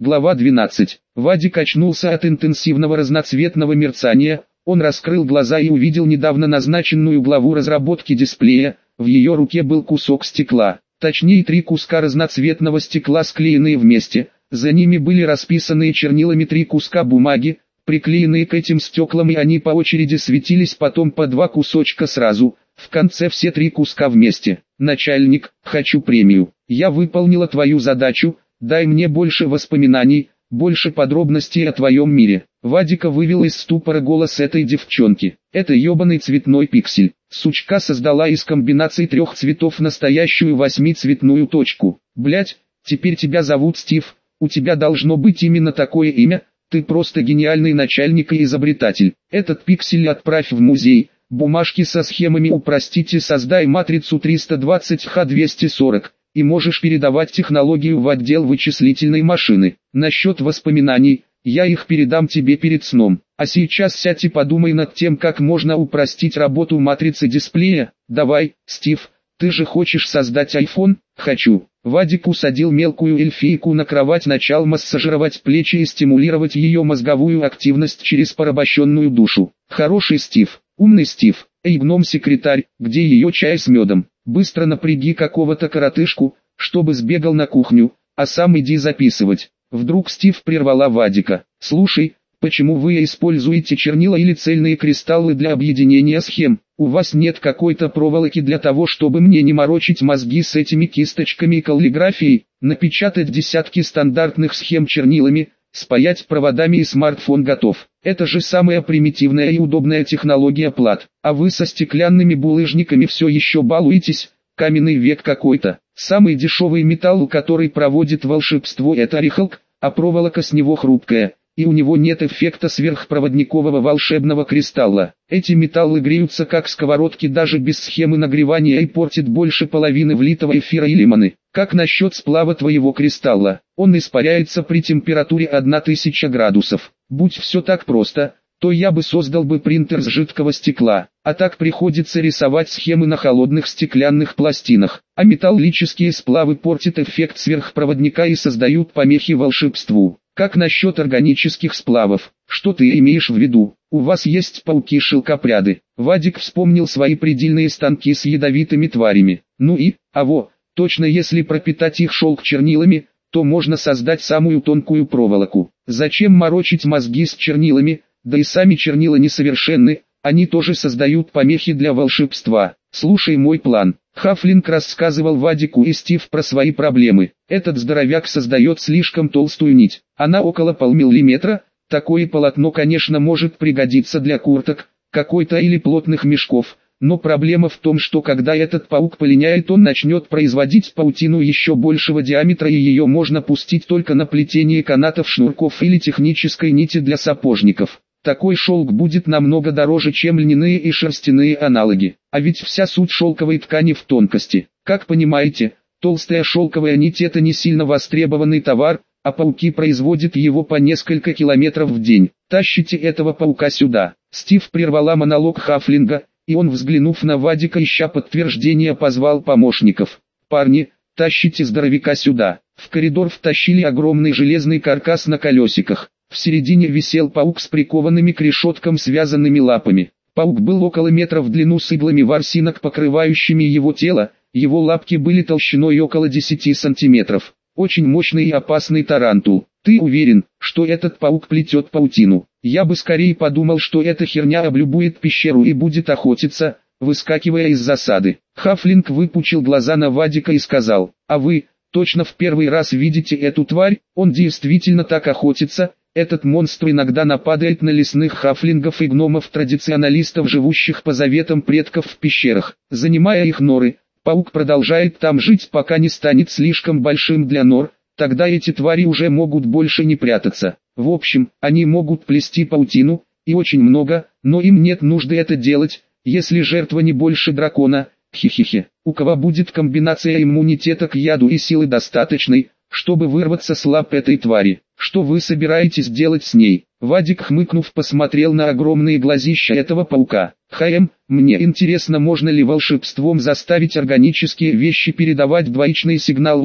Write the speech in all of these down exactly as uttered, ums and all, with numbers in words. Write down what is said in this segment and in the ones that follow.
Глава двенадцать. Вадик очнулся от интенсивного разноцветного мерцания. Он раскрыл глаза и увидел недавно назначенную главу разработки дисплея. В ее руке был кусок стекла, точнее три куска разноцветного стекла, склеенные вместе. За ними были расписанные чернилами три куска бумаги, приклеенные к этим стеклам, и они по очереди светились, потом по два кусочка сразу, в конце все три куска вместе. «Начальник, хочу премию. Я выполнила твою задачу, дай мне больше воспоминаний, больше подробностей о твоем мире». Вадика вывел из ступора голос этой девчонки. «Это ебаный цветной пиксель. Сучка создала из комбинаций трех цветов настоящую восьмицветную точку. Блять, теперь тебя зовут Стив, у тебя должно быть именно такое имя, ты просто гениальный начальник и изобретатель. Этот пиксель отправь в музей, бумажки со схемами упростите, создай матрицу триста двадцать ха двести сорок, и можешь передавать технологию в отдел вычислительной машины. Насчет воспоминаний, я их передам тебе перед сном. А сейчас сядь и подумай над тем, как можно упростить работу матрицы дисплея. Давай, Стив, ты же хочешь создать айфон? Хочу». Вадик усадил мелкую эльфийку на кровать, начал массажировать плечи и стимулировать ее мозговую активность через порабощенную душу. «Хороший Стив, умный Стив. Эй, гном-секретарь, где ее чай с медом? Быстро напряги какого-то коротышку, чтобы сбегал на кухню, а сам иди записывать». Вдруг Стив прервала Вадика. «Слушай, почему вы используете чернила или цельные кристаллы для объединения схем? У вас нет какой-то проволоки для того, чтобы мне не морочить мозги с этими кисточками и каллиграфией, напечатать десятки стандартных схем чернилами, спаять проводами и смартфон готов? Это же самая примитивная и удобная технология плат. А вы со стеклянными булыжниками все еще балуетесь? Каменный век какой-то. Самый дешевый металл, который проводит волшебство, это орехалк, а проволока с него хрупкая, и у него нет эффекта сверхпроводникового волшебного кристалла. Эти металлы греются как сковородки даже без схемы нагревания и портят больше половины влитого эфира и лимоны. Как насчет сплава твоего кристалла? Он испаряется при температуре тысяча градусов. Будь все так просто, то я бы создал бы принтер с жидкого стекла, а так приходится рисовать схемы на холодных стеклянных пластинах, а металлические сплавы портят эффект сверхпроводника и создают помехи волшебству. Как насчет органических сплавов? Что ты имеешь в виду? У вас есть пауки-шелкопряды?» Вадик вспомнил свои предельные станки с ядовитыми тварями. «Ну и, аво, точно, если пропитать их шелк чернилами, то можно создать самую тонкую проволоку. Зачем морочить мозги с чернилами? Да и сами чернила несовершенны, они тоже создают помехи для волшебства. Слушай мой план». Хафлинг рассказывал Вадику и Стив про свои проблемы. Этот здоровяк создает слишком толстую нить. Она около полмиллиметра. Такое полотно, конечно, может пригодиться для курток, какой-то или плотных мешков. Но проблема в том, что когда этот паук полиняет, он начнет производить паутину еще большего диаметра, и ее можно пустить только на плетение канатов, шнурков или технической нити для сапожников. Такой шелк будет намного дороже, чем льняные и шерстяные аналоги. А ведь вся суть шелковой ткани в тонкости. Как понимаете, толстая шелковая нить — это не сильно востребованный товар, а пауки производят его по несколько километров в день. Тащите этого паука сюда. Стив прервала монолог Хафлинга, и он, взглянув на Вадика, ища подтверждения, позвал помощников. «Парни, тащите здоровяка сюда». В коридор втащили огромный железный каркас на колесиках. В середине висел паук с прикованными к решеткам связанными лапами. Паук был около метра в длину с иглами ворсинок, покрывающими его тело, его лапки были толщиной около десяти сантиметров. Очень мощный и опасный тарантул. «Ты уверен, что этот паук плетет паутину? Я бы скорее подумал, что эта херня облюбует пещеру и будет охотиться, выскакивая из засады». Хафлинг выпучил глаза на Вадика и сказал: «А вы, точно в первый раз видите эту тварь? Он действительно так охотится? Этот монстр иногда нападает на лесных хафлингов и гномов-традиционалистов, живущих по заветам предков в пещерах, занимая их норы. Паук продолжает там жить, пока не станет слишком большим для нор, тогда эти твари уже могут больше не прятаться. В общем, они могут плести паутину, и очень много, но им нет нужды это делать, если жертва не больше дракона. Хе-хе-хе. У кого будет комбинация иммунитета к яду и силы достаточной, чтобы вырваться с лап этой твари? Что вы собираетесь делать с ней?» Вадик, хмыкнув, посмотрел на огромные глазища этого паука. «Хм, мне интересно, можно ли волшебством заставить органические вещи передавать двоичный сигнал? Ой,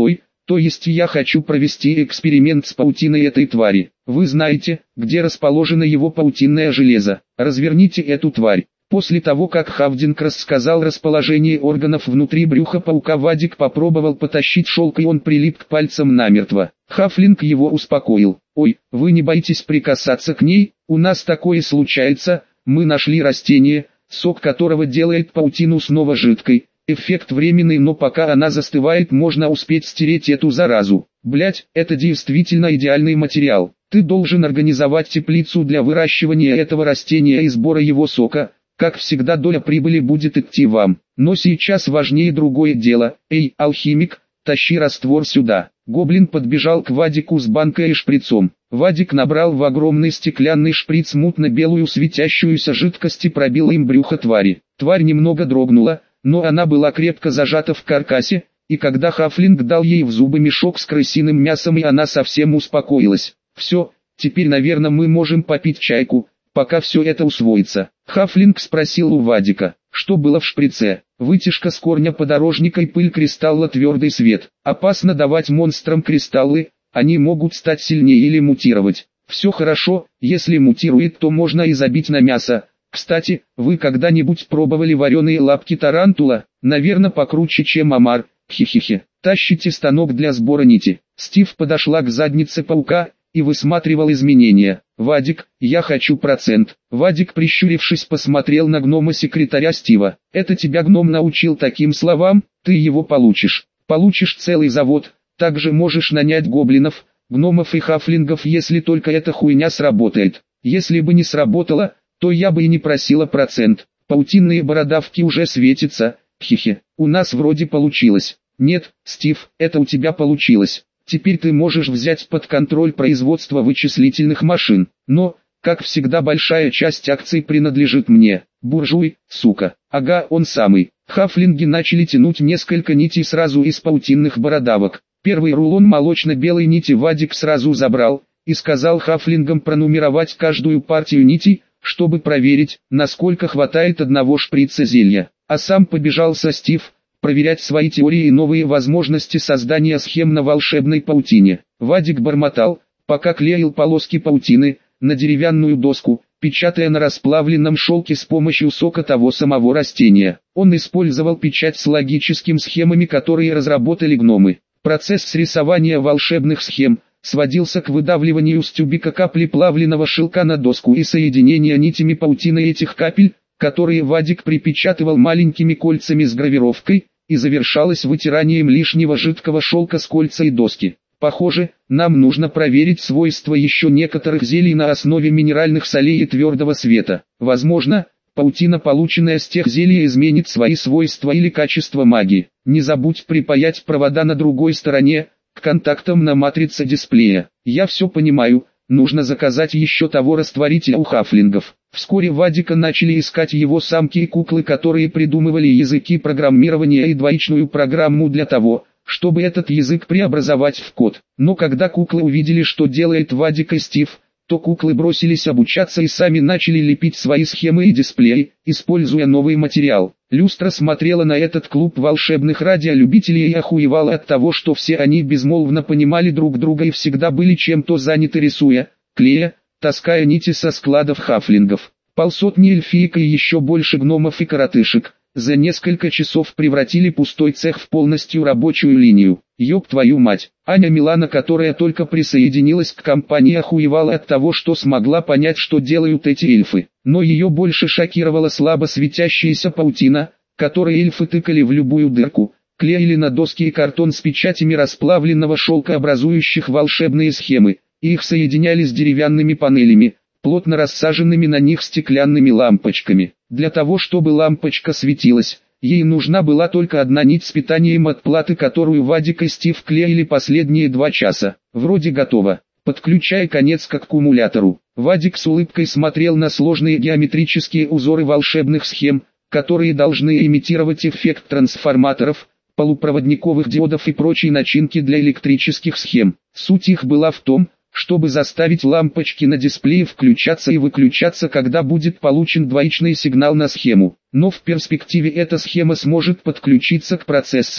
То есть я хочу провести эксперимент с паутиной этой твари. Вы знаете, где расположено его паутинное железо. Разверните эту тварь. После того, как Хавдинг рассказал расположение органов внутри брюха паука, Вадик попробовал потащить шелк, и он прилип к пальцам намертво. Хафлинг его успокоил. «Ой, вы не боитесь прикасаться к ней? У нас такое случается, мы нашли растение, сок которого делает паутину снова жидкой. Эффект временный, но пока она застывает, можно успеть стереть эту заразу. Блять, это действительно идеальный материал. Ты должен организовать теплицу для выращивания этого растения и сбора его сока. Как всегда, доля прибыли будет идти вам. Но сейчас важнее другое дело. Эй, алхимик, тащи раствор сюда». Гоблин подбежал к Вадику с банкой и шприцом. Вадик набрал в огромный стеклянный шприц мутно-белую светящуюся жидкость и пробил им брюхо твари. Тварь немного дрогнула, но она была крепко зажата в каркасе, и когда Хафлинг дал ей в зубы мешок с крысиным мясом, и она совсем успокоилась. «Все, теперь, наверное, мы можем попить чайку, пока все это усвоится». Хафлинг спросил у Вадика, что было в шприце. Вытяжка с корня подорожника и пыль кристалла, твердый свет. Опасно давать монстрам кристаллы, они могут стать сильнее или мутировать. Все хорошо, если мутирует, то можно и забить на мясо. Кстати, вы когда-нибудь пробовали вареные лапки тарантула? Наверное, покруче, чем омар. Хи-хи-хи. Тащите станок для сбора нити. Стив подошла к заднице паука и высматривал изменения. «Вадик, я хочу процент». Вадик, прищурившись, посмотрел на гнома-секретаря Стива. «Это тебя гном научил таким словам? Ты его получишь. Получишь целый завод. Также можешь нанять гоблинов, гномов и хафлингов, если только эта хуйня сработает. Если бы не сработало, то я бы и не просила процент. Паутинные бородавки уже светятся. Хи-хи. У нас вроде получилось». «Нет, Стив, это у тебя получилось. Теперь ты можешь взять под контроль производство вычислительных машин. Но, как всегда, большая часть акций принадлежит мне. Буржуй, сука». «Ага, он самый». Хафлинги начали тянуть несколько нитей сразу из паутинных бородавок. Первый рулон молочно-белой нити Вадик сразу забрал и сказал хафлингам пронумеровать каждую партию нитей, чтобы проверить, насколько хватает одного шприца зелья. А сам побежал со Стив проверять свои теории и новые возможности создания схем на волшебной паутине. Вадик бормотал, пока клеил полоски паутины на деревянную доску, печатая на расплавленном шелке с помощью сока того самого растения. Он использовал печать с логическими схемами, которые разработали гномы. Процесс рисования волшебных схем сводился к выдавливанию с тюбика капли плавленного шелка на доску и соединения нитями паутины этих капель, которые Вадик припечатывал маленькими кольцами с гравировкой, и завершалось вытиранием лишнего жидкого шелка с кольца и доски. «Похоже, нам нужно проверить свойства еще некоторых зелий на основе минеральных солей и твердого света. Возможно, паутина, полученная с тех зелий, изменит свои свойства или качество магии. Не забудь припаять провода на другой стороне, к контактам на матрице дисплея. Я все понимаю, нужно заказать еще того растворителя у хафлингов». Вскоре Вадика начали искать его самки и куклы, которые придумывали языки программирования и двоичную программу для того, чтобы этот язык преобразовать в код. Но когда куклы увидели, что делает Вадик и Стив, то куклы бросились обучаться и сами начали лепить свои схемы и дисплеи, используя новый материал. Люстра смотрела на этот клуб волшебных радиолюбителей и охуевала от того, что все они безмолвно понимали друг друга и всегда были чем-то заняты, рисуя, клея, таская нити со складов хафлингов. Полсотни эльфиек и еще больше гномов и коротышек за несколько часов превратили пустой цех в полностью рабочую линию. Ёб твою мать. Аня Милана, которая только присоединилась к компании, охуевала от того, что смогла понять, что делают эти эльфы. Но ее больше шокировала слабо светящаяся паутина, которой эльфы тыкали в любую дырку, клеили на доски и картон с печатями расплавленного шелка, образующих волшебные схемы, и их соединяли с деревянными панелями, плотно рассаженными на них стеклянными лампочками. Для того, чтобы лампочка светилась, ей нужна была только одна нить с питанием от платы, которую Вадик и Стив клеили последние два часа. Вроде готово. Подключай конец к аккумулятору. Вадик с улыбкой смотрел на сложные геометрические узоры волшебных схем, которые должны имитировать эффект трансформаторов, полупроводниковых диодов и прочей начинки для электрических схем. Суть их была в том, чтобы заставить лампочки на дисплее включаться и выключаться, когда будет получен двоичный сигнал на схему. Но в перспективе эта схема сможет подключиться к процессору,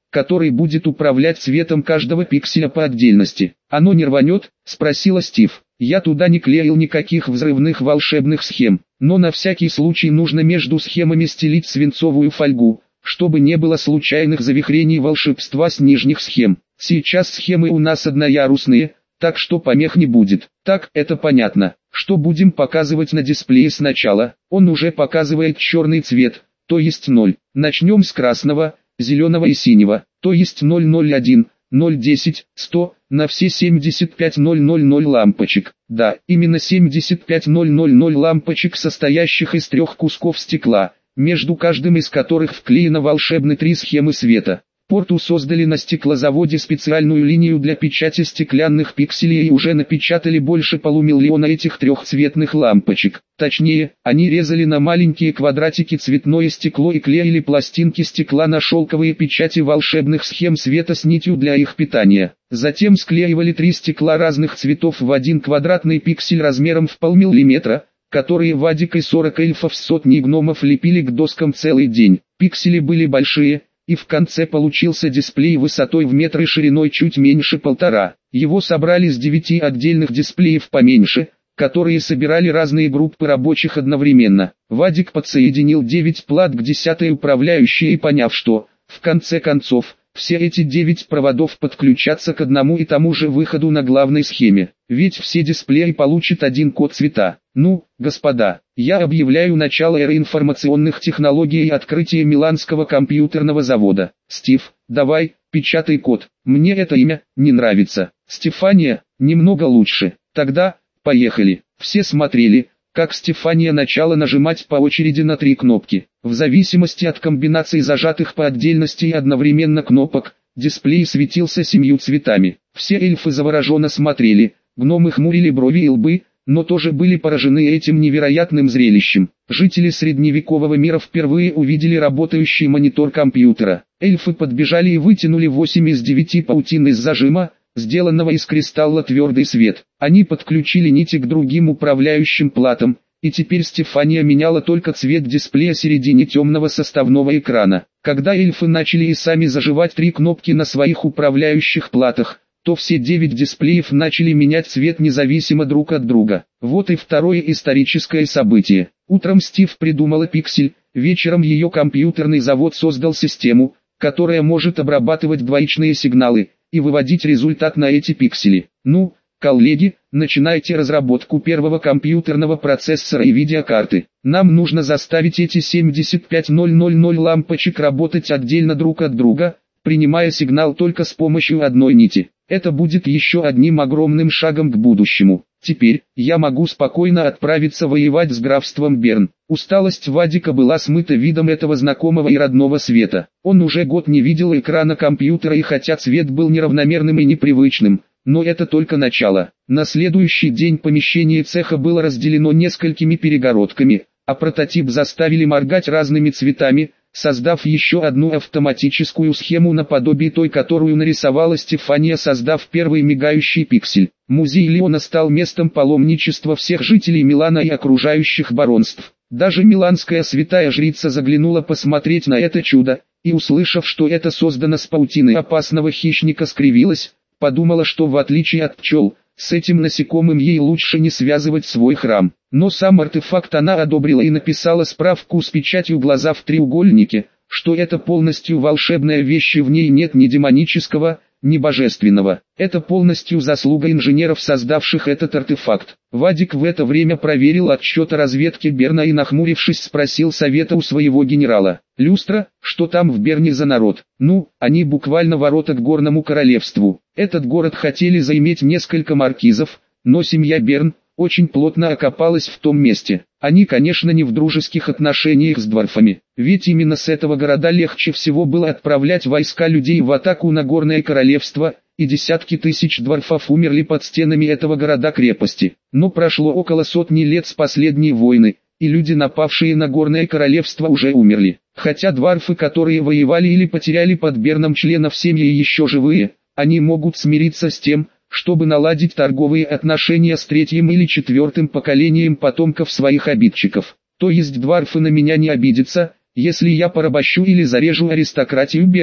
который будет управлять цветом каждого пикселя по отдельности. «Оно не рванет?» – спросила Стив. «Я туда не клеил никаких взрывных волшебных схем, но на всякий случай нужно между схемами стелить свинцовую фольгу, чтобы не было случайных завихрений волшебства с нижних схем. Сейчас схемы у нас одноярусные, так что помех не будет». «Так, это понятно. Что будем показывать на дисплее сначала?» «Он уже показывает черный цвет, то есть ноль. Начнем с красного, зеленого и синего, то есть ноль ноль один, ноль десять, сто, на все семьдесят пять тысяч лампочек. Да, именно семьдесят пять тысяч лампочек, состоящих из трех кусков стекла, между каждым из которых вклеено волшебны три схемы света. Порту создали на стеклозаводе специальную линию для печати стеклянных пикселей и уже напечатали больше полумиллиона этих трехцветных лампочек. Точнее, они резали на маленькие квадратики цветное стекло и клеили пластинки стекла на шелковые печати волшебных схем света с нитью для их питания. Затем склеивали три стекла разных цветов в один квадратный пиксель размером в полмиллиметра, которые Вадик и сорок эльфов с сотней гномов лепили к доскам целый день. Пиксели были большие, и в конце получился дисплей высотой в метр и шириной чуть меньше полтора. Его собрали с девяти отдельных дисплеев поменьше, которые собирали разные группы рабочих одновременно. Вадик подсоединил девять плат к десятой управляющей и поняв, что, в конце концов, все эти девять проводов подключатся к одному и тому же выходу на главной схеме, ведь все дисплеи получат один код цвета. Ну, господа, я объявляю начало эры информационных технологий и открытие Миланского компьютерного завода. Стив, давай, печатай код. Мне это имя не нравится. Стефания, немного лучше. Тогда, поехали. Все смотрели, как Стефания начала нажимать по очереди на три кнопки. В зависимости от комбинаций зажатых по отдельности и одновременно кнопок, дисплей светился семью цветами. Все эльфы завороженно смотрели, гномы хмурили брови и лбы, но тоже были поражены этим невероятным зрелищем. Жители средневекового мира впервые увидели работающий монитор компьютера. Эльфы подбежали и вытянули восемь из девяти паутин из зажима, сделанного из кристалла твердый свет. Они подключили нити к другим управляющим платам, и теперь Стефания меняла только цвет дисплея середине темного составного экрана. Когда эльфы начали и сами заживать три кнопки на своих управляющих платах, то все девять дисплеев начали менять цвет независимо друг от друга. Вот и второе историческое событие. Утром Стив придумала пиксель, вечером ее компьютерный завод создал систему, которая может обрабатывать двоичные сигналы и выводить результат на эти пиксели. Ну, коллеги, начинайте разработку первого компьютерного процессора и видеокарты. Нам нужно заставить эти семьдесят пять тысяч лампочек работать отдельно друг от друга, принимая сигнал только с помощью одной нити. Это будет еще одним огромным шагом к будущему. Теперь, я могу спокойно отправиться воевать с графством Берн. Усталость Вадика была смыта видом этого знакомого и родного света. Он уже год не видел экрана компьютера, и хотя цвет был неравномерным и непривычным, но это только начало. На следующий день помещение цеха было разделено несколькими перегородками, а прототип заставили моргать разными цветами, создав еще одну автоматическую схему наподобие той, которую нарисовала Стефания, создав первый мигающий пиксель. Музей Леона стал местом паломничества всех жителей Милана и окружающих баронств. Даже миланская святая жрица заглянула посмотреть на это чудо, и услышав, что это создано с паутины опасного хищника, скривилась, подумала, что в отличие от пчел, с этим насекомым ей лучше не связывать свой храм. Но сам артефакт она одобрила и написала справку с печатью глаза в треугольнике, что это полностью волшебная вещь и в ней нет ни демонического, ни божественного. Это полностью заслуга инженеров, создавших этот артефакт. Вадик в это время проверил отчет о разведке Берна и, нахмурившись, спросил совета у своего генерала. «Люстра, что там в Берне за народ?» «Ну, они буквально ворота к горному королевству. Этот город хотели заиметь несколько маркизов, но семья Берн очень плотно окопалась в том месте. Они, конечно, не в дружеских отношениях с дворфами, ведь именно с этого города легче всего было отправлять войска людей в атаку на горное королевство, и десятки тысяч дворфов умерли под стенами этого города-крепости. Но прошло около сотни лет с последней войны, и люди, напавшие на горное королевство, уже умерли. Хотя дворфы, которые воевали или потеряли под Берном членов семьи, еще живые, они могут смириться с тем, чтобы наладить торговые отношения с третьим или четвертым поколением потомков своих обидчиков. То есть дворфы на меня не обидятся, если я порабощу или зарежу аристократию Берна.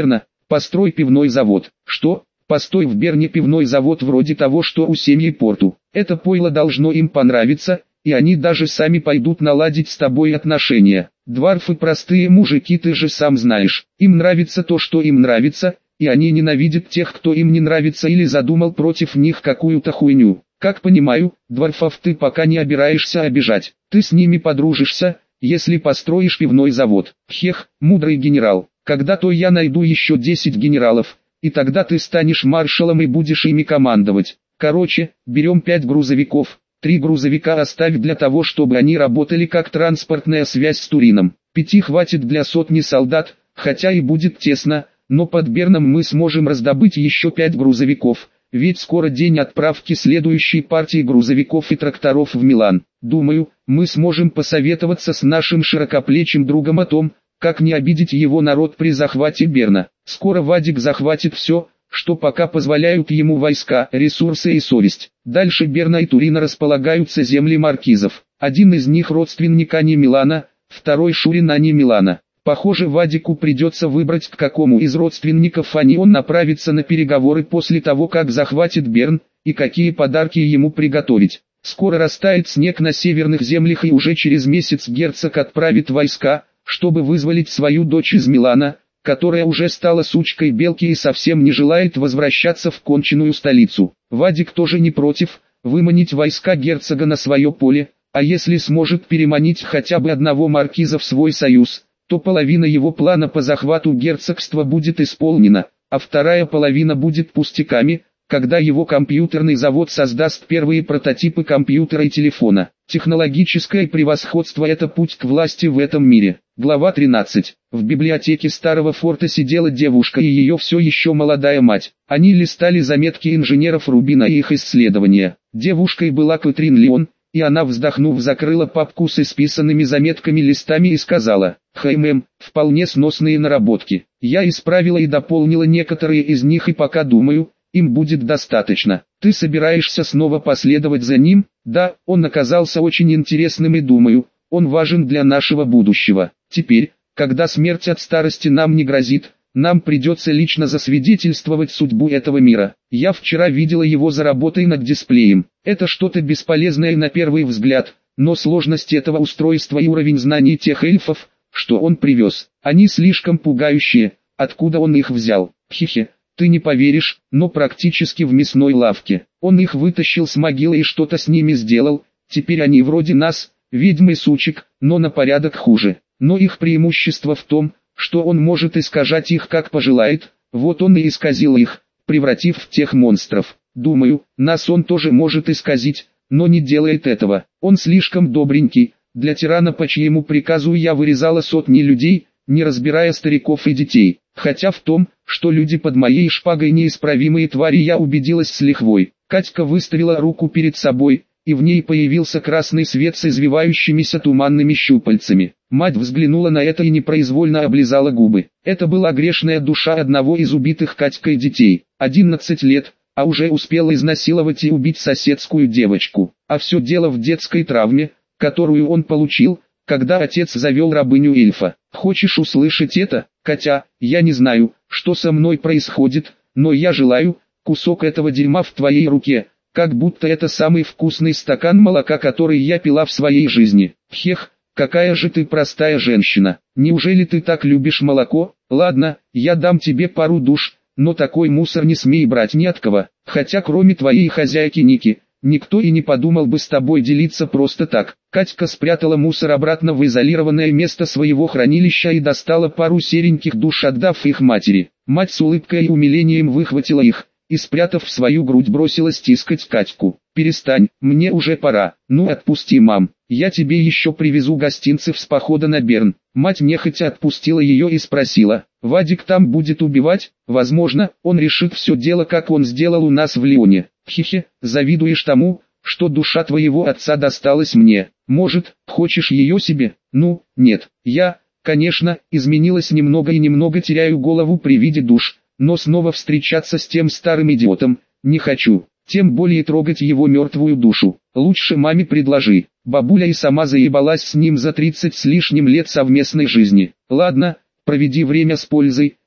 построй пивной завод. Что? Постой в Берне пивной завод вроде того, что у семьи Порту. Это пойло должно им понравиться, и они даже сами пойдут наладить с тобой отношения. Дварфы простые мужики, ты же сам знаешь. Им нравится то, что им нравится, и они ненавидят тех, кто им не нравится или задумал против них какую-то хуйню. Как понимаю, дварфов ты пока не обираешься обижать. Ты с ними подружишься, если построишь пивной завод. Хех, мудрый генерал. Когда-то я найду еще десять генералов, и тогда ты станешь маршалом и будешь ими командовать. Короче, берем пять грузовиков. Три грузовика оставь для того, чтобы они работали как транспортная связь с Турином. Пяти хватит для сотни солдат, хотя и будет тесно, но под Берном мы сможем раздобыть еще пять грузовиков, ведь скоро день отправки следующей партии грузовиков и тракторов в Милан. Думаю, мы сможем посоветоваться с нашим широкоплечим другом о том, как не обидеть его народ при захвате Берна. Скоро Вадик захватит все, что пока позволяют ему войска, ресурсы и совесть. Дальше Берна и Турина располагаются земли маркизов. Один из них родственник Ани Милана, второй шурин Ани Милана. Похоже, Вадику придется выбрать, к какому из родственников Ани он направится на переговоры после того, как захватит Берн, и какие подарки ему приготовить. Скоро растает снег на северных землях, и уже через месяц герцог отправит войска, чтобы вызволить свою дочь из Милана, которая уже стала сучкой белки и совсем не желает возвращаться в конченую столицу. Вадик тоже не против выманить войска герцога на свое поле, а если сможет переманить хотя бы одного маркиза в свой союз, то половина его плана по захвату герцогства будет исполнена, а вторая половина будет пустяками, когда его компьютерный завод создаст первые прототипы компьютера и телефона. Технологическое превосходство – это путь к власти в этом мире. Глава тринадцать. В библиотеке старого форта сидела девушка и ее все еще молодая мать. Они листали заметки инженеров Рубина и их исследования. Девушкой была Кэтрин Леон, и она, вздохнув, закрыла папку с исписанными заметками листами и сказала: «Хай, мэм, вполне сносные наработки. Я исправила и дополнила некоторые из них, и пока думаю, им будет достаточно. Ты собираешься снова последовать за ним?» «Да, он оказался очень интересным и думаю, он важен для нашего будущего. Теперь, когда смерть от старости нам не грозит, нам придется лично засвидетельствовать судьбу этого мира. Я вчера видела его за работой над дисплеем. Это что-то бесполезное на первый взгляд, но сложность этого устройства и уровень знаний тех эльфов, что он привез, они слишком пугающие. Откуда он их взял? Хе-хе. Ты не поверишь, но практически в мясной лавке. Он их вытащил с могилы и что-то с ними сделал. Теперь они вроде нас, ведьм и сучек, но на порядок хуже. Но их преимущество в том, что он может искажать их как пожелает. Вот он и исказил их, превратив в тех монстров. Думаю, нас он тоже может исказить, но не делает этого. Он слишком добренький. Для тирана, по чьему приказу я вырезала сотни людей, не разбирая стариков и детей. Хотя в том, что люди под моей шпагой неисправимые твари, я убедилась с лихвой. Катька выставила руку перед собой, и в ней появился красный свет с извивающимися туманными щупальцами. Мать взглянула на это и непроизвольно облизала губы. Это была грешная душа одного из убитых Катькой детей. одиннадцать лет, а уже успела изнасиловать и убить соседскую девочку. А все дело в детской травме, которую он получил, когда отец завел рабыню эльфа. Хочешь услышать это, Катя? Я не знаю, что со мной происходит, но я желаю кусок этого дерьма в твоей руке, как будто это самый вкусный стакан молока, который я пила в своей жизни. Хех, какая же ты простая женщина. Неужели ты так любишь молоко? Ладно, я дам тебе пару душ, но такой мусор не смей брать ни от кого. Хотя кроме твоей хозяйки Ники, никто и не подумал бы с тобой делиться просто так. Катька спрятала мусор обратно в изолированное место своего хранилища и достала пару сереньких душ, отдав их матери. Мать с улыбкой и умилением выхватила их, и, спрятав в свою грудь, бросилась тискать Катьку. «Перестань, мне уже пора. Ну отпусти, мам, я тебе еще привезу гостинцев с похода на Берн». Мать нехотя отпустила ее и спросила: «Вадик там будет убивать?» «Возможно, он решит все дело, как он сделал у нас в Лионе». «Хе-хе, завидуешь тому, что душа твоего отца досталась мне? Может, хочешь ее себе?» «Ну, нет, я, конечно, изменилась немного и немного теряю голову при виде душ, но снова встречаться с тем старым идиотом не хочу, тем более трогать его мертвую душу. Лучше маме предложи». Бабуля и сама заебалась с ним за тридцать с лишним лет совместной жизни. «Ладно, проведи время с пользой,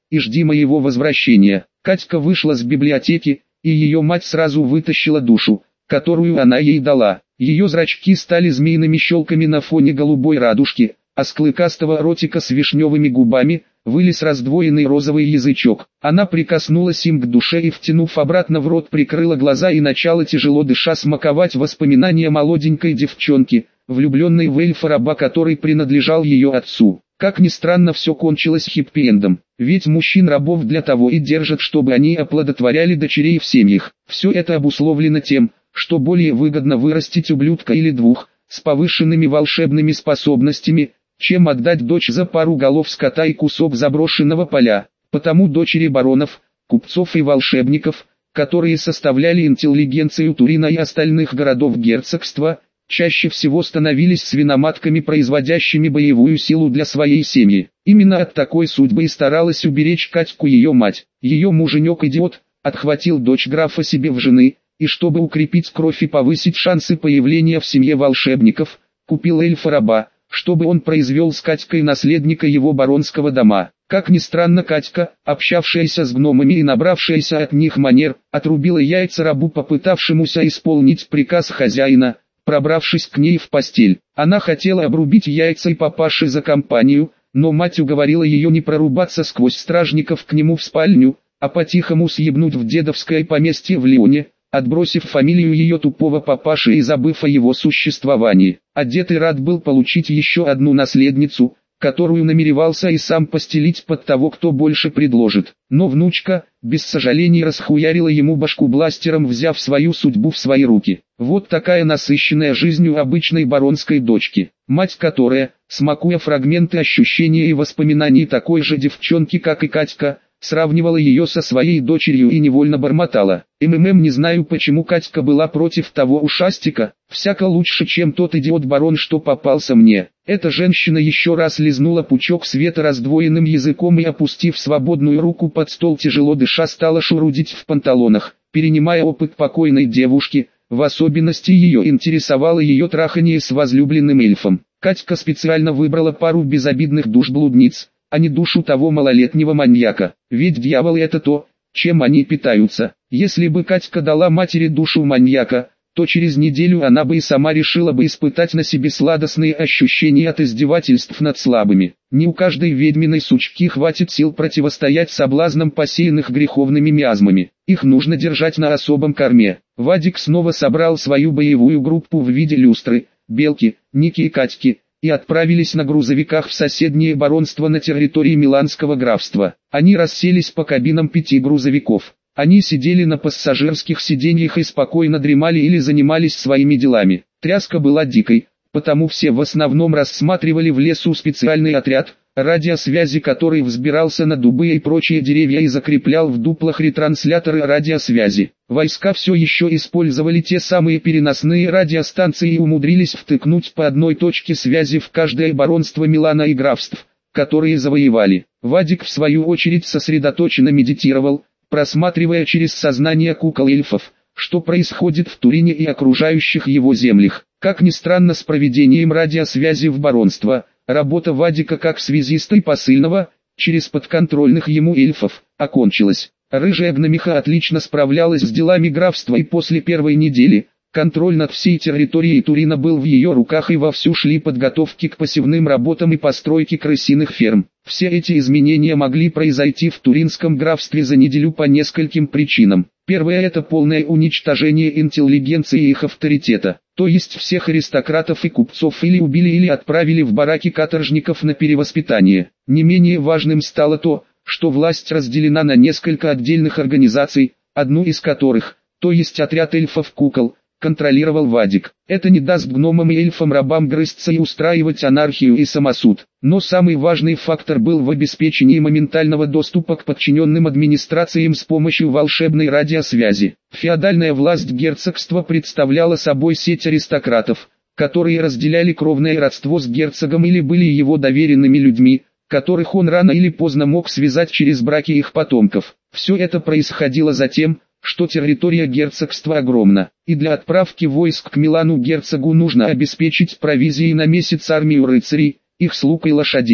и жди моего возвращения». Катька вышла с библиотеки, и ее мать сразу вытащила душу, которую она ей дала. Ее зрачки стали змеиными щелками на фоне голубой радужки, а с клыкастого ротика с вишневыми губами вылез раздвоенный розовый язычок. Она прикоснулась им к душе и, втянув обратно в рот, прикрыла глаза и начала тяжело дыша смаковать воспоминания молоденькой девчонки, влюбленной в эльфа-раба, который принадлежал ее отцу. Как ни странно, все кончилось хиппи-эндом, ведь мужчин-рабов для того и держат, чтобы они оплодотворяли дочерей в семьях. Все это обусловлено тем, что более выгодно вырастить ублюдка или двух, с повышенными волшебными способностями, чем отдать дочь за пару голов скота и кусок заброшенного поля. Потому дочери баронов, купцов и волшебников, которые составляли интеллигенцию Турина и остальных городов герцогства, чаще всего становились свиноматками, производящими боевую силу для своей семьи. Именно от такой судьбы и старалась уберечь Катьку ее мать. Ее муженек-идиот отхватил дочь графа себе в жены, и чтобы укрепить кровь и повысить шансы появления в семье волшебников, купил эльфа-раба, чтобы он произвел с Катькой наследника его баронского дома. Как ни странно, Катька, общавшаяся с гномами и набравшаяся от них манер, отрубила яйца рабу, попытавшемуся исполнить приказ хозяина, пробравшись к ней в постель. Она хотела обрубить яйца и папаше за компанию, но мать уговорила ее не прорубаться сквозь стражников к нему в спальню, а по-тихому съебнуть в дедовское поместье в Лионе, отбросив фамилию ее тупого папаши и забыв о его существовании. А дед и рад был получить еще одну наследницу, которую намеревался и сам постелить под того, кто больше предложит. Но внучка, без сожалений, расхуярила ему башку бластером, взяв свою судьбу в свои руки. Вот такая насыщенная жизнью обычной баронской дочки. Мать которая, смакуя фрагменты ощущений и воспоминаний такой же девчонки, как и Катька, сравнивала ее со своей дочерью и невольно бормотала: «МММ, не знаю, почему Катька была против того ушастика, всяко лучше, чем тот идиот-барон, что попался мне». Эта женщина еще раз лизнула пучок света раздвоенным языком и, опустив свободную руку под стол, тяжело дыша, стала шурудить в панталонах, перенимая опыт покойной девушки. В особенности ее интересовало ее трахание с возлюбленным эльфом. Катька специально выбрала пару безобидных душ-блудниц, а не душу того малолетнего маньяка. Ведь дьяволы — это то, чем они питаются. Если бы Катька дала матери душу маньяка, то через неделю она бы и сама решила бы испытать на себе сладостные ощущения от издевательств над слабыми. Не у каждой ведьминой сучки хватит сил противостоять соблазнам, посеянных греховными миазмами. Их нужно держать на особом корме. Вадик снова собрал свою боевую группу в виде люстры, Белки, Ники и Катьки, и отправились на грузовиках в соседнее баронство на территории Миланского графства. Они расселись по кабинам пяти грузовиков. Они сидели на пассажирских сиденьях и спокойно дремали или занимались своими делами. Тряска была дикой, потому все в основном рассматривали в лесу специальный отряд радиосвязи, который взбирался на дубы и прочие деревья и закреплял в дуплах ретрансляторы радиосвязи. Войска все еще использовали те самые переносные радиостанции и умудрились втыкнуть по одной точке связи в каждое баронство Милана и графств, которые завоевали. Вадик в свою очередь сосредоточенно медитировал, просматривая через сознание кукол эльфов, что происходит в Турине и окружающих его землях. Как ни странно, с проведением радиосвязи в баронство, работа Вадика как связиста и посыльного, через подконтрольных ему эльфов, окончилась. Рыжая гномиха отлично справлялась с делами графства, и после первой недели контроль над всей территорией Турина был в ее руках, и вовсю шли подготовки к посевным работам и постройке крысиных ферм. Все эти изменения могли произойти в Туринском графстве за неделю по нескольким причинам. Первое — это полное уничтожение интеллигенции и их авторитета, то есть всех аристократов и купцов или убили, или отправили в бараки каторжников на перевоспитание. Не менее важным стало то, что власть разделена на несколько отдельных организаций, одну из которых, то есть отряд эльфов-кукол, контролировал Вадик. Это не даст гномам и эльфам-рабам грызться и устраивать анархию и самосуд. Но самый важный фактор был в обеспечении моментального доступа к подчиненным администрациям с помощью волшебной радиосвязи. Феодальная власть герцогства представляла собой сеть аристократов, которые разделяли кровное родство с герцогом или были его доверенными людьми, которых он рано или поздно мог связать через браки их потомков. Все это происходило затем, что территория герцогства огромна, и для отправки войск к Милану герцогу нужно обеспечить провизией на месяц армию рыцарей, их слуг и лошадей.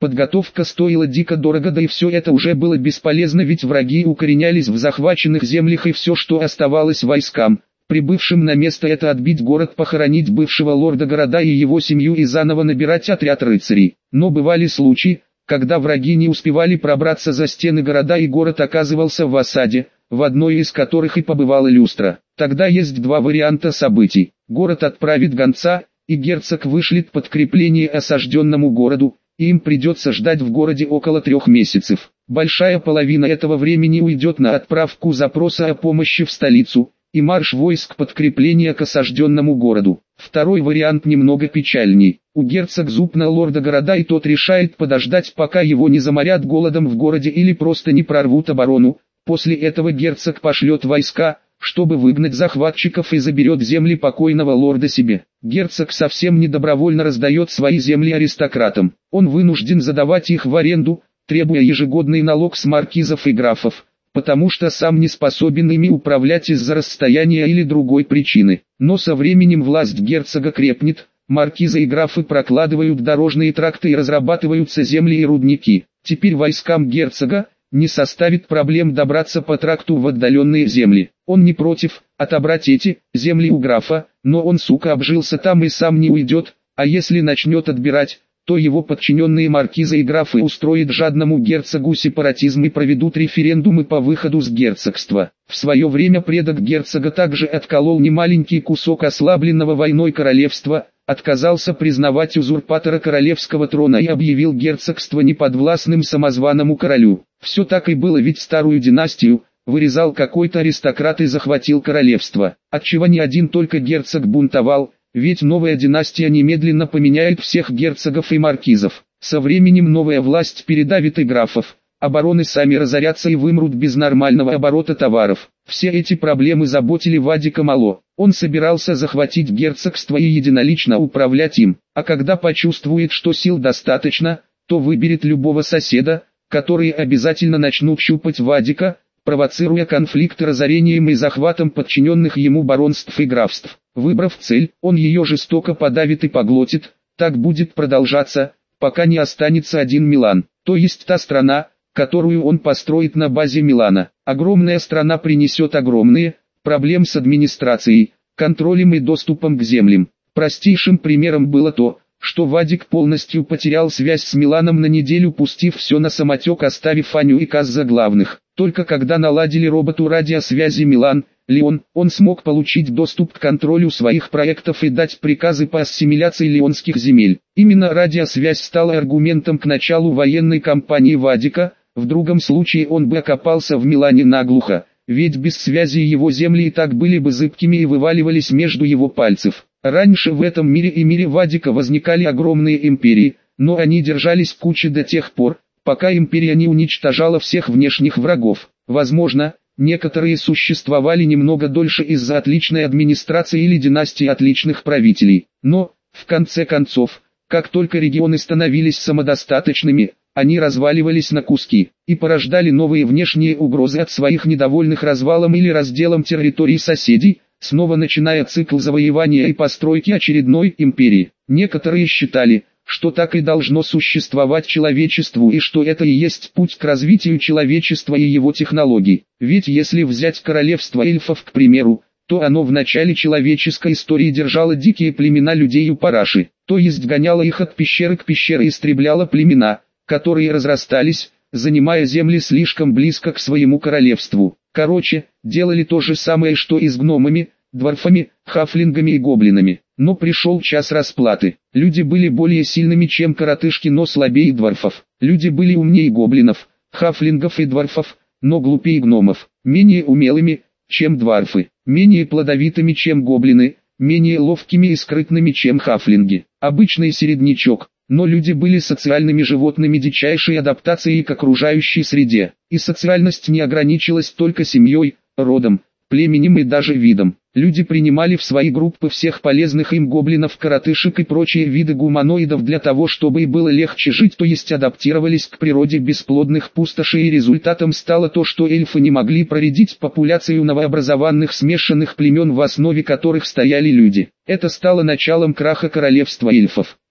Подготовка стоила дико дорого, да и все это уже было бесполезно, ведь враги укоренялись в захваченных землях, и все, что оставалось войскам, прибывшим на место, это отбить город, похоронить бывшего лорда города и его семью и заново набирать отряд рыцарей. Но бывали случаи, когда враги не успевали пробраться за стены города и город оказывался в осаде, в одной из которых и побывала люстра. Тогда есть два варианта событий. Город отправит гонца, и герцог вышлет подкрепление осажденному городу, и им придется ждать в городе около трех месяцев. Большая половина этого времени уйдет на отправку запроса о помощи в столицу, и марш войск подкрепления к осажденному городу. Второй вариант немного печальней. У герцога зуб на лорда города, и тот решает подождать, пока его не заморят голодом в городе или просто не прорвут оборону. После этого герцог пошлет войска, чтобы выгнать захватчиков, и заберет земли покойного лорда себе. Герцог совсем не добровольно раздает свои земли аристократам. Он вынужден задавать их в аренду, требуя ежегодный налог с маркизов и графов, потому что сам не способен ими управлять из-за расстояния или другой причины. Но со временем власть герцога крепнет, маркизы и графы прокладывают дорожные тракты и разрабатываются земли и рудники. Теперь войскам герцога не составит проблем добраться по тракту в отдаленные земли. Он не против отобрать эти земли у графа, но он, сука, обжился там и сам не уйдет, а если начнет отбирать, то его подчиненные маркизы и графы устроят жадному герцогу сепаратизм и проведут референдумы по выходу с герцогства. В свое время предок герцога также отколол немаленький кусок ослабленного войной королевства, отказался признавать узурпатора королевского трона и объявил герцогство неподвластным самозваному королю. Все так и было, ведь старую династию вырезал какой-то аристократ и захватил королевство, отчего ни один только герцог бунтовал, ведь новая династия немедленно поменяет всех герцогов и маркизов. Со временем новая власть передавит и графов, обороны сами разорятся и вымрут без нормального оборота товаров. Все эти проблемы заботили Вадика мало. Он собирался захватить герцогство и единолично управлять им, а когда почувствует, что сил достаточно, то выберет любого соседа, которые обязательно начнут щупать Вадика, провоцируя конфликты разорением и захватом подчиненных ему баронств и графств. Выбрав цель, он ее жестоко подавит и поглотит. Так будет продолжаться, пока не останется один Милан, то есть та страна, которую он построит на базе Милана. Огромная страна принесет огромные проблемы с администрацией, контролем и доступом к землям. Простейшим примером было то, что Вадик полностью потерял связь с Миланом на неделю, пустив все на самотек, оставив Аню и Каз за главных. Только когда наладили роботу радиосвязи Милан, Леон, он смог получить доступ к контролю своих проектов и дать приказы по ассимиляции леонских земель. Именно радиосвязь стала аргументом к началу военной кампании Вадика, в другом случае он бы окопался в Милане наглухо, ведь без связи его земли и так были бы зыбкими и вываливались между его пальцев. Раньше в этом мире и мире Вадика возникали огромные империи, но они держались в куче до тех пор, пока империя не уничтожала всех внешних врагов. Возможно, некоторые существовали немного дольше из-за отличной администрации или династии отличных правителей. Но, в конце концов, как только регионы становились самодостаточными, они разваливались на куски и порождали новые внешние угрозы от своих недовольных развалом или разделом территорий соседей, снова начиная цикл завоевания и постройки очередной империи. Некоторые считали, что так и должно существовать человечеству и что это и есть путь к развитию человечества и его технологий. Ведь если взять королевство эльфов, к примеру, то оно в начале человеческой истории держало дикие племена людей у параши, то есть гоняло их от пещеры к пещере и истребляло племена, которые разрастались, занимая земли слишком близко к своему королевству. Короче, делали то же самое, что и с гномами, дворфами, хафлингами и гоблинами. Но пришел час расплаты. Люди были более сильными, чем коротышки, но слабее дворфов. Люди были умнее гоблинов, хафлингов и дворфов, но глупее гномов. Менее умелыми, чем дворфы. Менее плодовитыми, чем гоблины. Менее ловкими и скрытными, чем хафлинги. Обычный середнячок. Но люди были социальными животными дичайшей адаптацией к окружающей среде. И социальность не ограничилась только семьей, родом, племенем и даже видом. Люди принимали в свои группы всех полезных им гоблинов, коротышек и прочие виды гуманоидов для того, чтобы и было легче жить, то есть адаптировались к природе бесплодных пустошей, и результатом стало то, что эльфы не могли проредить популяцию новообразованных смешанных племен, в основе которых стояли люди. Это стало началом краха королевства эльфов.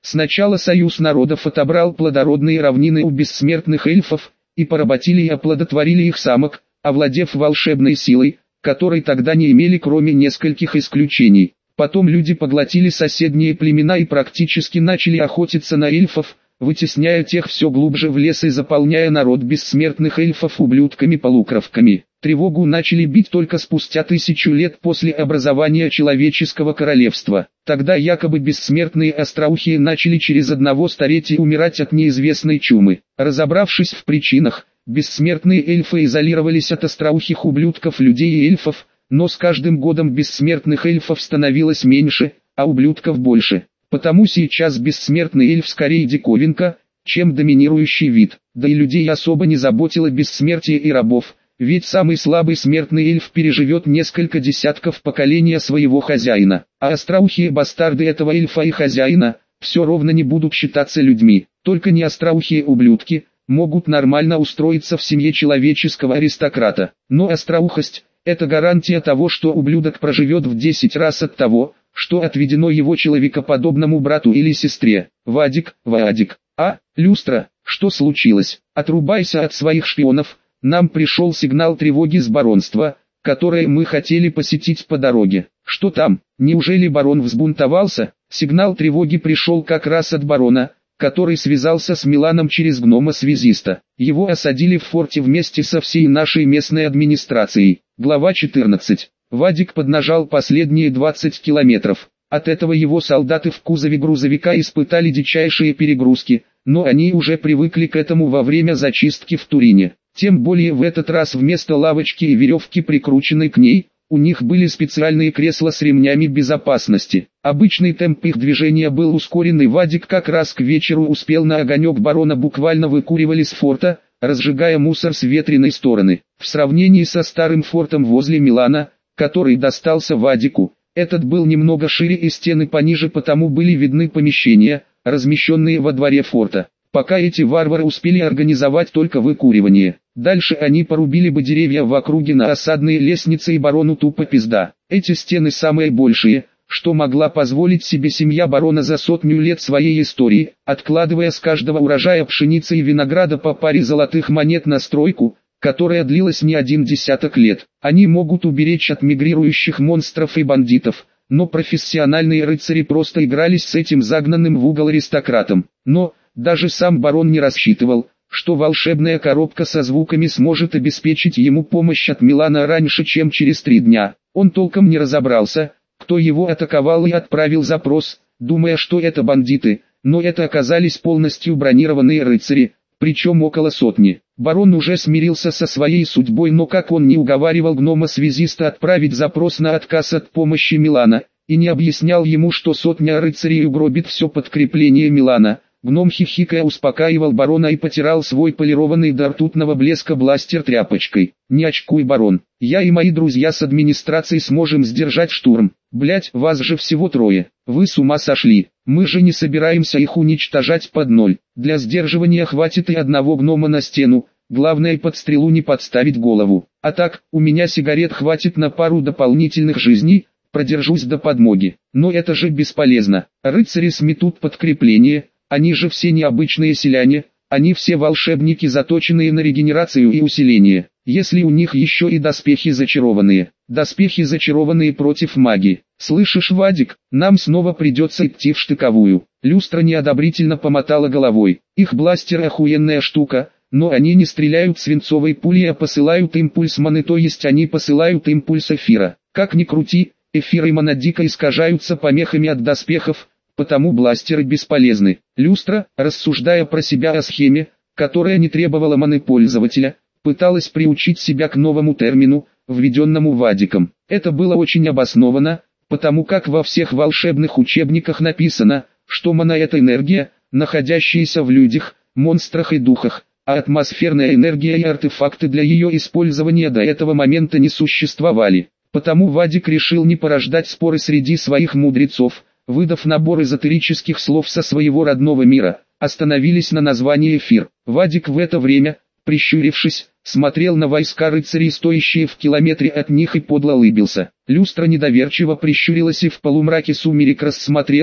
Сначала союз народов отобрал плодородные равнины у бессмертных эльфов, и поработили и оплодотворили их самок, овладев волшебной силой, которой тогда не имели кроме нескольких исключений. Потом люди поглотили соседние племена и практически начали охотиться на эльфов, вытесняя тех все глубже в лес и заполняя народ бессмертных эльфов ублюдками-полукровками. Тревогу начали бить только спустя тысячу лет после образования человеческого королевства. Тогда якобы бессмертные остроухие начали через одного столетия умирать от неизвестной чумы. Разобравшись в причинах, бессмертные эльфы изолировались от остроухих ублюдков людей и эльфов, но с каждым годом бессмертных эльфов становилось меньше, а ублюдков больше. Потому сейчас бессмертный эльф скорее диковинка, чем доминирующий вид. Да и людей особо не заботило бессмертие и рабов, ведь самый слабый смертный эльф переживет несколько десятков поколения своего хозяина, а остроухие бастарды этого эльфа и хозяина все ровно не будут считаться людьми. Только не остроухие ублюдки могут нормально устроиться в семье человеческого аристократа. Но остроухость – это гарантия того, что ублюдок проживет в десять раз от того, что отведено его человекоподобному брату или сестре. Вадик, Вадик, а, люстра, что случилось? Отрубайся от своих шпионов, нам пришел сигнал тревоги с баронства, которое мы хотели посетить по дороге. Что там, неужели барон взбунтовался? Сигнал тревоги пришел как раз от барона, который связался с Миланом через гнома-связиста. Его осадили в форте вместе со всей нашей местной администрацией. Глава четырнадцать. Вадик поднажал последние двадцать километров. От этого его солдаты в кузове грузовика испытали дичайшие перегрузки, но они уже привыкли к этому во время зачистки в Турине. Тем более в этот раз вместо лавочки и веревки, прикрученной к ней, у них были специальные кресла с ремнями безопасности. Обычный темп их движения был ускорен, и Вадик как раз к вечеру успел на огонек барона, буквально выкуривали с форта, разжигая мусор с ветреной стороны. В сравнении со старым фортом возле Милана, который достался Вадику, этот был немного шире и стены пониже, потому были видны помещения, размещенные во дворе форта. Пока эти варвары успели организовать только выкуривание. Дальше они порубили бы деревья в округе на осадные лестницы, и барону тупо пизда. Эти стены самые большие, что могла позволить себе семья барона за сотню лет своей истории, откладывая с каждого урожая пшеницы и винограда по паре золотых монет на стройку, которая длилась не один десяток лет. Они могут уберечь от мигрирующих монстров и бандитов, но профессиональные рыцари просто игрались с этим загнанным в угол аристократом. Но даже сам барон не рассчитывал, что волшебная коробка со звуками сможет обеспечить ему помощь от Милана раньше, чем через три дня. Он толком не разобрался, кто его атаковал, и отправил запрос, думая, что это бандиты, но это оказались полностью бронированные рыцари, причем около сотни. Барон уже смирился со своей судьбой, но как он не уговаривал гнома-связиста отправить запрос на отказ от помощи Милана, и не объяснял ему, что сотня рыцарей угробит все подкрепление Милана, гном хихикая успокаивал барона и потирал свой полированный до ртутного блеска бластер тряпочкой. «Не очкуй, барон, я и мои друзья с администрацией сможем сдержать штурм. Блять, вас же всего трое, вы с ума сошли, мы же не собираемся их уничтожать под ноль. Для сдерживания хватит и одного гнома на стену, главное под стрелу не подставить голову. А так, у меня сигарет хватит на пару дополнительных жизней, продержусь до подмоги. Но это же бесполезно, рыцари сметут подкрепление. Они же все необычные селяне, они все волшебники, заточенные на регенерацию и усиление. Если у них еще и доспехи зачарованные, доспехи зачарованные против магии. Слышишь, Вадик, нам снова придется идти в штыковую. Люстра неодобрительно помотала головой. Их бластеры охуенная штука, но они не стреляют свинцовой пулей, а посылают импульс маны, то есть они посылают импульс эфира. Как ни крути, эфир и мана дико искажаются помехами от доспехов, потому бластеры бесполезны. Люстра, рассуждая про себя о схеме, которая не требовала маны пользователя, пыталась приучить себя к новому термину, введенному Вадиком. Это было очень обосновано, потому как во всех волшебных учебниках написано, что мана — это энергия, находящаяся в людях, монстрах и духах, а атмосферная энергия и артефакты для ее использования до этого момента не существовали. Потому Вадик решил не порождать споры среди своих мудрецов, выдав набор эзотерических слов со своего родного мира, остановились на названии эфир. Вадик в это время, прищурившись, смотрел на войска рыцарей, стоящие в километре от них, и подло улыбился. Люстра недоверчиво прищурилась и в полумраке сумерек рассмотрела,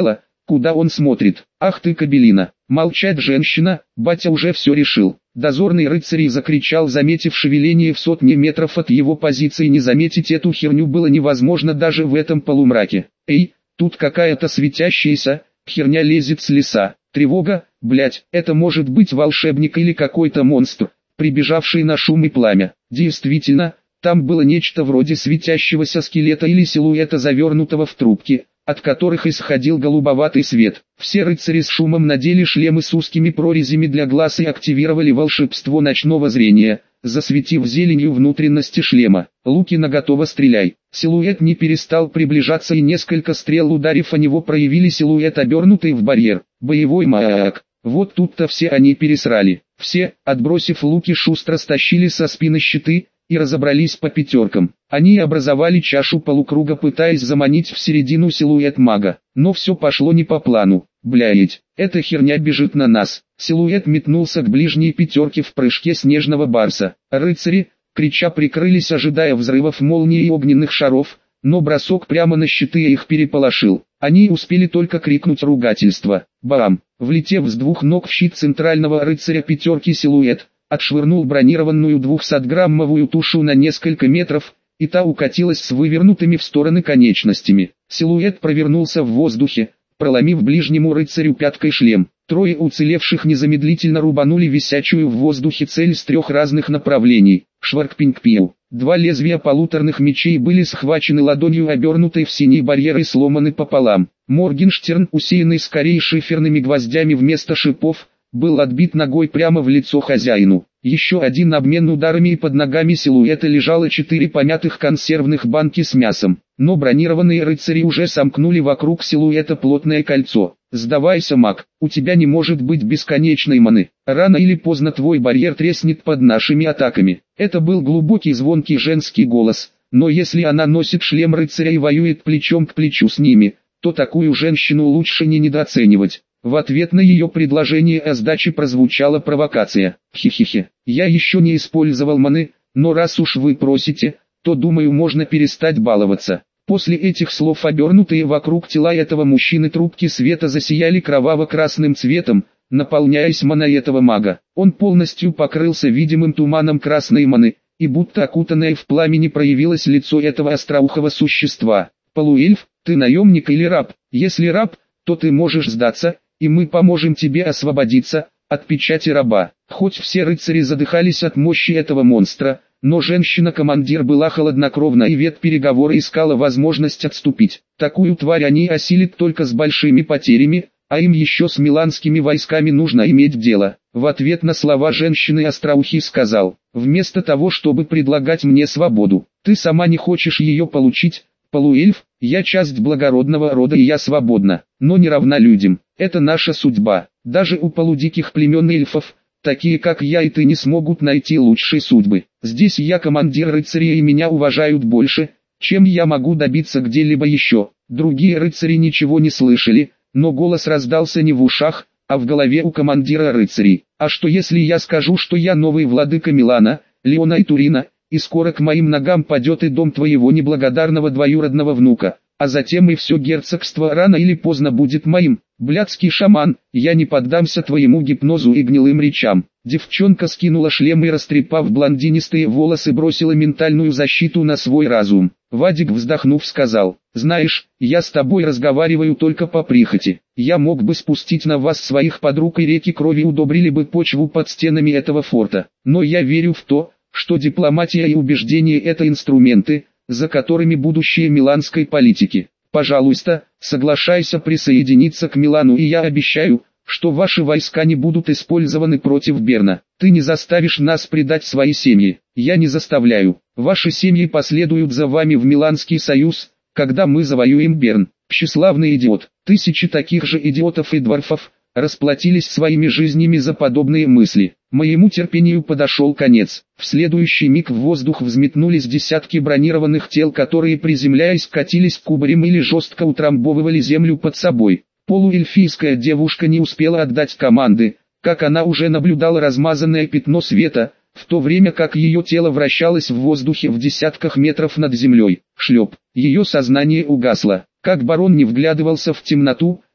Куда он смотрит? Ах ты кобелина! Молчать, женщина, батя уже все решил. Дозорный рыцарь закричал, заметив шевеление в сотне метров от его позиции. Не заметить эту херню было невозможно даже в этом полумраке. Эй, тут какая-то светящаяся херня лезет с леса. Тревога, блять, это может быть волшебник или какой-то монстр, прибежавший на шум и пламя. Действительно, там было нечто вроде светящегося скелета или силуэта, завернутого в трубки, от которых исходил голубоватый свет. Все рыцари с шумом надели шлемы с узкими прорезями для глаз и активировали волшебство ночного зрения, засветив зеленью внутренности шлема. Луки наготово, стреляй. Силуэт не перестал приближаться, и несколько стрел, ударив о него, проявили силуэт, обернутый в барьер. Боевой маяк. Вот тут-то все они пересрали. Все, отбросив луки, шустро стащили со спины щиты и разобрались по пятеркам. Они образовали чашу полукруга, пытаясь заманить в середину силуэт мага. Но все пошло не по плану. Блядь, эта херня бежит на нас. Силуэт метнулся к ближней пятерке в прыжке снежного барса. Рыцари, крича, прикрылись, ожидая взрывов молний и огненных шаров, но бросок прямо на щиты их переполошил. Они успели только крикнуть ругательство. Бам! Влетев с двух ног в щит центрального рыцаря пятерки, силуэт отшвырнул бронированную двухсотграммовую тушу на несколько метров, и та укатилась с вывернутыми в стороны конечностями. Силуэт провернулся в воздухе, проломив ближнему рыцарю пяткой шлем. Трое уцелевших незамедлительно рубанули висячую в воздухе цель с трех разных направлений. Шварк-пинг-пиу. Два лезвия полуторных мечей были схвачены ладонью, обернутой в синий барьер, и сломаны пополам. Моргенштерн, усеянный скорее шиферными гвоздями вместо шипов, был отбит ногой прямо в лицо хозяину. Еще один обмен ударами, и под ногами силуэта лежало четыре помятых консервных банки с мясом. Но бронированные рыцари уже сомкнули вокруг силуэта плотное кольцо. «Сдавайся, маг, у тебя не может быть бесконечной маны. Рано или поздно твой барьер треснет под нашими атаками». Это был глубокий звонкий женский голос. Но если она носит шлем рыцаря и воюет плечом к плечу с ними, то такую женщину лучше не недооценивать. В ответ на ее предложение о сдаче прозвучала провокация. «Хи-хи-хи, я еще не использовал маны, но раз уж вы просите, то думаю, можно перестать баловаться». После этих слов обернутые вокруг тела этого мужчины трубки света засияли кроваво-красным цветом, наполняясь маной этого мага. Он полностью покрылся видимым туманом красной маны, и будто окутанное в пламени проявилось лицо этого остроухого существа. «Полуэльф, ты наемник или раб? Если раб, то ты можешь сдаться, и мы поможем тебе освободиться от печати раба». Хоть все рыцари задыхались от мощи этого монстра, но женщина-командир была холоднокровна и вед переговоры искала возможность отступить. Такую тварь они осилят только с большими потерями, а им еще с миланскими войсками нужно иметь дело. В ответ на слова женщины остроухий сказал: «Вместо того, чтобы предлагать мне свободу, ты сама не хочешь ее получить, полуэльф. Я часть благородного рода, и я свободна, но не равна людям. Это наша судьба. Даже у полудиких племен эльфов, такие как я и ты, не смогут найти лучшей судьбы. Здесь я командир рыцарей, и меня уважают больше, чем я могу добиться где-либо еще». Другие рыцари ничего не слышали, но голос раздался не в ушах, а в голове у командира рыцарей. «А что если я скажу, что я новый владыка Милана, Леона и Турина, и скоро к моим ногам падет и дом твоего неблагодарного двоюродного внука, а затем и все герцогство рано или поздно будет моим? Блядский шаман, я не поддамся твоему гипнозу и гнилым речам». Девчонка скинула шлем и, растрепав блондинистые волосы, бросила ментальную защиту на свой разум. Вадик, вздохнув, сказал: «Знаешь, я с тобой разговариваю только по прихоти. Я мог бы спустить на вас своих подруг, и реки крови удобрили бы почву под стенами этого форта. Но я верю в то, что дипломатия и убеждение — это инструменты, за которыми будущее миланской политики. Пожалуйста, соглашайся присоединиться к Милану, и я обещаю, что ваши войска не будут использованы против Берна. Ты не заставишь нас предать свои семьи. Я не заставляю. Ваши семьи последуют за вами в Миланский союз, когда мы завоюем Берн». Тщеславный идиот. Тысячи таких же идиотов и дворфов расплатились своими жизнями за подобные мысли. Моему терпению подошел конец. В следующий миг в воздух взметнулись десятки бронированных тел, которые, приземляясь, катились кубарем или жестко утрамбовывали землю под собой. Полуэльфийская девушка не успела отдать команды, как она уже наблюдала размазанное пятно света, в то время как ее тело вращалось в воздухе в десятках метров над землей. Шлеп. Ее сознание угасло. Как барон не вглядывался в темноту,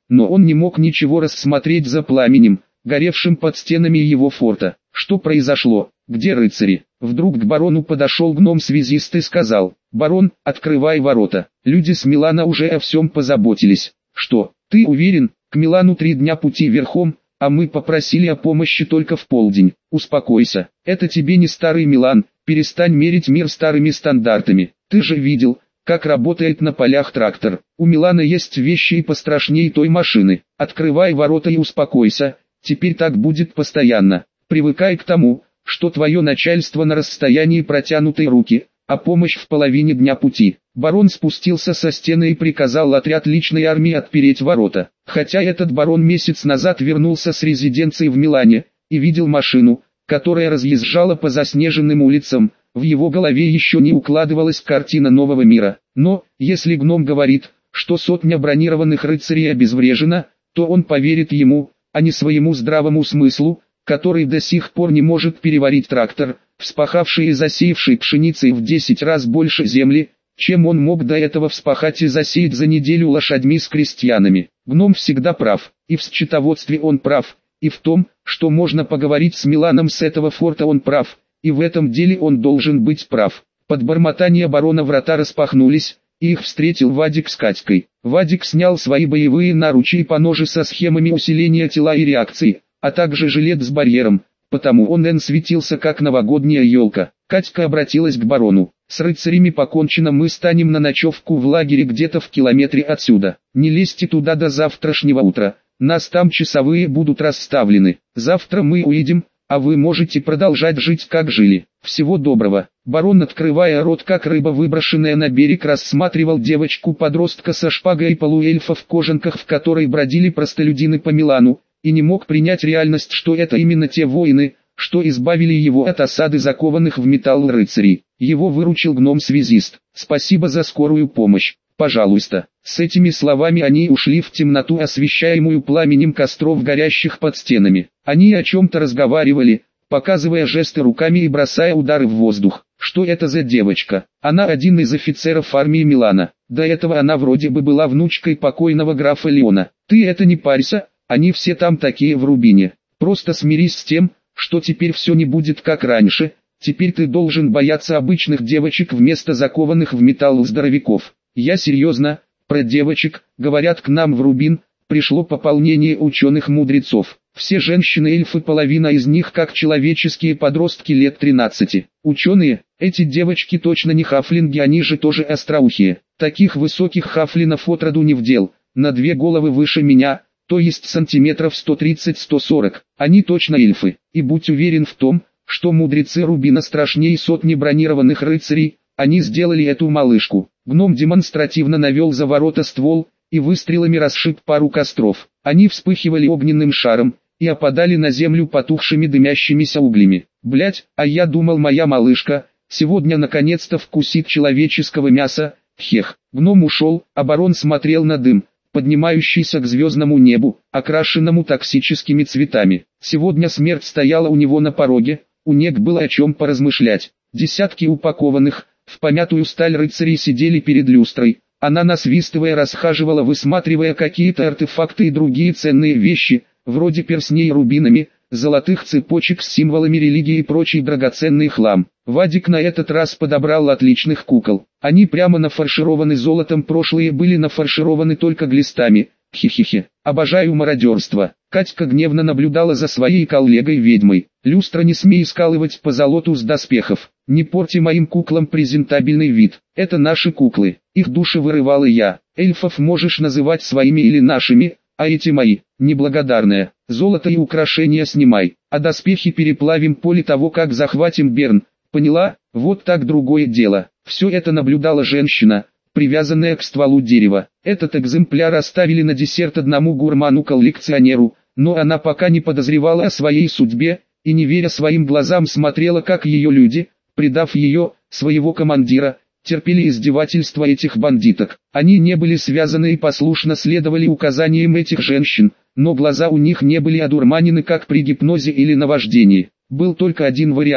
но он не мог ничего рассмотреть за пламенем, горевшим под стенами его форта. Что произошло? Где рыцари? Вдруг к барону подошел гном-связист и сказал: «Барон, открывай ворота. Люди с Милана уже о всем позаботились». «Что, ты уверен? К Милану три дня пути верхом, а мы попросили о помощи только в полдень». «Успокойся, это тебе не старый Милан, перестань мерить мир старыми стандартами. Ты же видел, как работает на полях трактор. У Милана есть вещи и пострашней той машины. Открывай ворота и успокойся, теперь так будет постоянно. Привыкай к тому, что твое начальство на расстоянии протянутой руки, а помощь в половине дня пути». Барон спустился со стены и приказал отряд личной армии отпереть ворота. Хотя этот барон месяц назад вернулся с резиденции в Милане и видел машину, которая разъезжала по заснеженным улицам, в его голове еще не укладывалась картина нового мира. Но, если гном говорит, что сотня бронированных рыцарей обезврежена, то он поверит ему, а не своему здравому смыслу, который до сих пор не может переварить трактор, вспахавший и засеявший пшеницей в десять раз больше земли, чем он мог до этого вспахать и засеять за неделю лошадьми с крестьянами. Гном всегда прав, и в счетоводстве он прав, и в том, что можно поговорить с Миланом с этого форта он прав, и в этом деле он должен быть прав. Под бормотание барона врата распахнулись, и их встретил Вадик с Катькой. Вадик снял свои боевые наручи и поножи со схемами усиления тела и реакции, а также жилет с барьером, потому он эн светился как новогодняя елка. Катька обратилась к барону: «С рыцарями покончено, мы станем на ночевку в лагере где-то в километре отсюда. Не лезьте туда до завтрашнего утра, нас там часовые будут расставлены. Завтра мы уедем, а вы можете продолжать жить как жили. Всего доброго». Барон, открывая рот как рыба, выброшенная на берег, рассматривал девочку-подростка со шпагой и полуэльфа в кожанках, в которой бродили простолюдины по Милану, и не мог принять реальность, что это именно те воины, что избавили его от осады закованных в металл рыцарей. Его выручил гном-связист. «Спасибо за скорую помощь. Пожалуйста». С этими словами они ушли в темноту, освещаемую пламенем костров, горящих под стенами. Они о чем-то разговаривали, показывая жесты руками и бросая удары в воздух. Что это за девочка? Она один из офицеров армии Милана. До этого она вроде бы была внучкой покойного графа Леона. Ты это не парься, они все там такие в Рубине. Просто смирись с тем, что теперь все не будет как раньше. Теперь ты должен бояться обычных девочек вместо закованных в металл здоровяков. Я серьезно, про девочек, говорят, к нам в Рубин пришло пополнение ученых-мудрецов. Все женщины-эльфы, половина из них как человеческие подростки лет тринадцати. Ученые, эти девочки точно не хафлинги, они же тоже остроухие. Таких высоких хафлинов отроду не вдел, на две головы выше меня, то есть сантиметров сто тридцать — сто сорок. Они точно эльфы, и будь уверен в том, что мудрецы Рубина страшнее сотни бронированных рыцарей. Они сделали эту малышку. Гном демонстративно навел за ворота ствол, и выстрелами расшиб пару костров. Они вспыхивали огненным шаром, и опадали на землю потухшими дымящимися углями. Блять, а я думал, моя малышка сегодня наконец-то вкусит человеческого мяса. Хех. Гном ушел, а барон смотрел на дым, поднимающийся к звездному небу, окрашенному токсическими цветами. Сегодня смерть стояла у него на пороге, у Нег было о чем поразмышлять. Десятки упакованных в помятую сталь рыцарей сидели перед люстрой. Она, насвистывая, расхаживала, высматривая какие-то артефакты и другие ценные вещи, вроде перстней рубинами, золотых цепочек с символами религии и прочий драгоценный хлам. Вадик на этот раз подобрал отличных кукол. Они прямо нафаршированы золотом, прошлые были нафаршированы только глистами. Хи-хи-хи. Обожаю мародерство. Катька гневно наблюдала за своей коллегой-ведьмой. Люстра, не смей скалывать по золоту с доспехов. Не порти моим куклам презентабельный вид. Это наши куклы. Их души вырывал и я. Эльфов можешь называть своими или нашими, а эти мои. Неблагодарная. Золото и украшения снимай. А доспехи переплавим после того, как захватим Берн. Поняла? Вот так, другое дело. Все это наблюдала женщина, привязанная к стволу дерева. Этот экземпляр оставили на десерт одному гурману-коллекционеру, но она пока не подозревала о своей судьбе, и не веря своим глазам смотрела, как ее люди, предав ее, своего командира, терпели издевательства этих бандиток. Они не были связаны и послушно следовали указаниям этих женщин, но глаза у них не были одурманены, как при гипнозе или наваждении. Был только один вариант,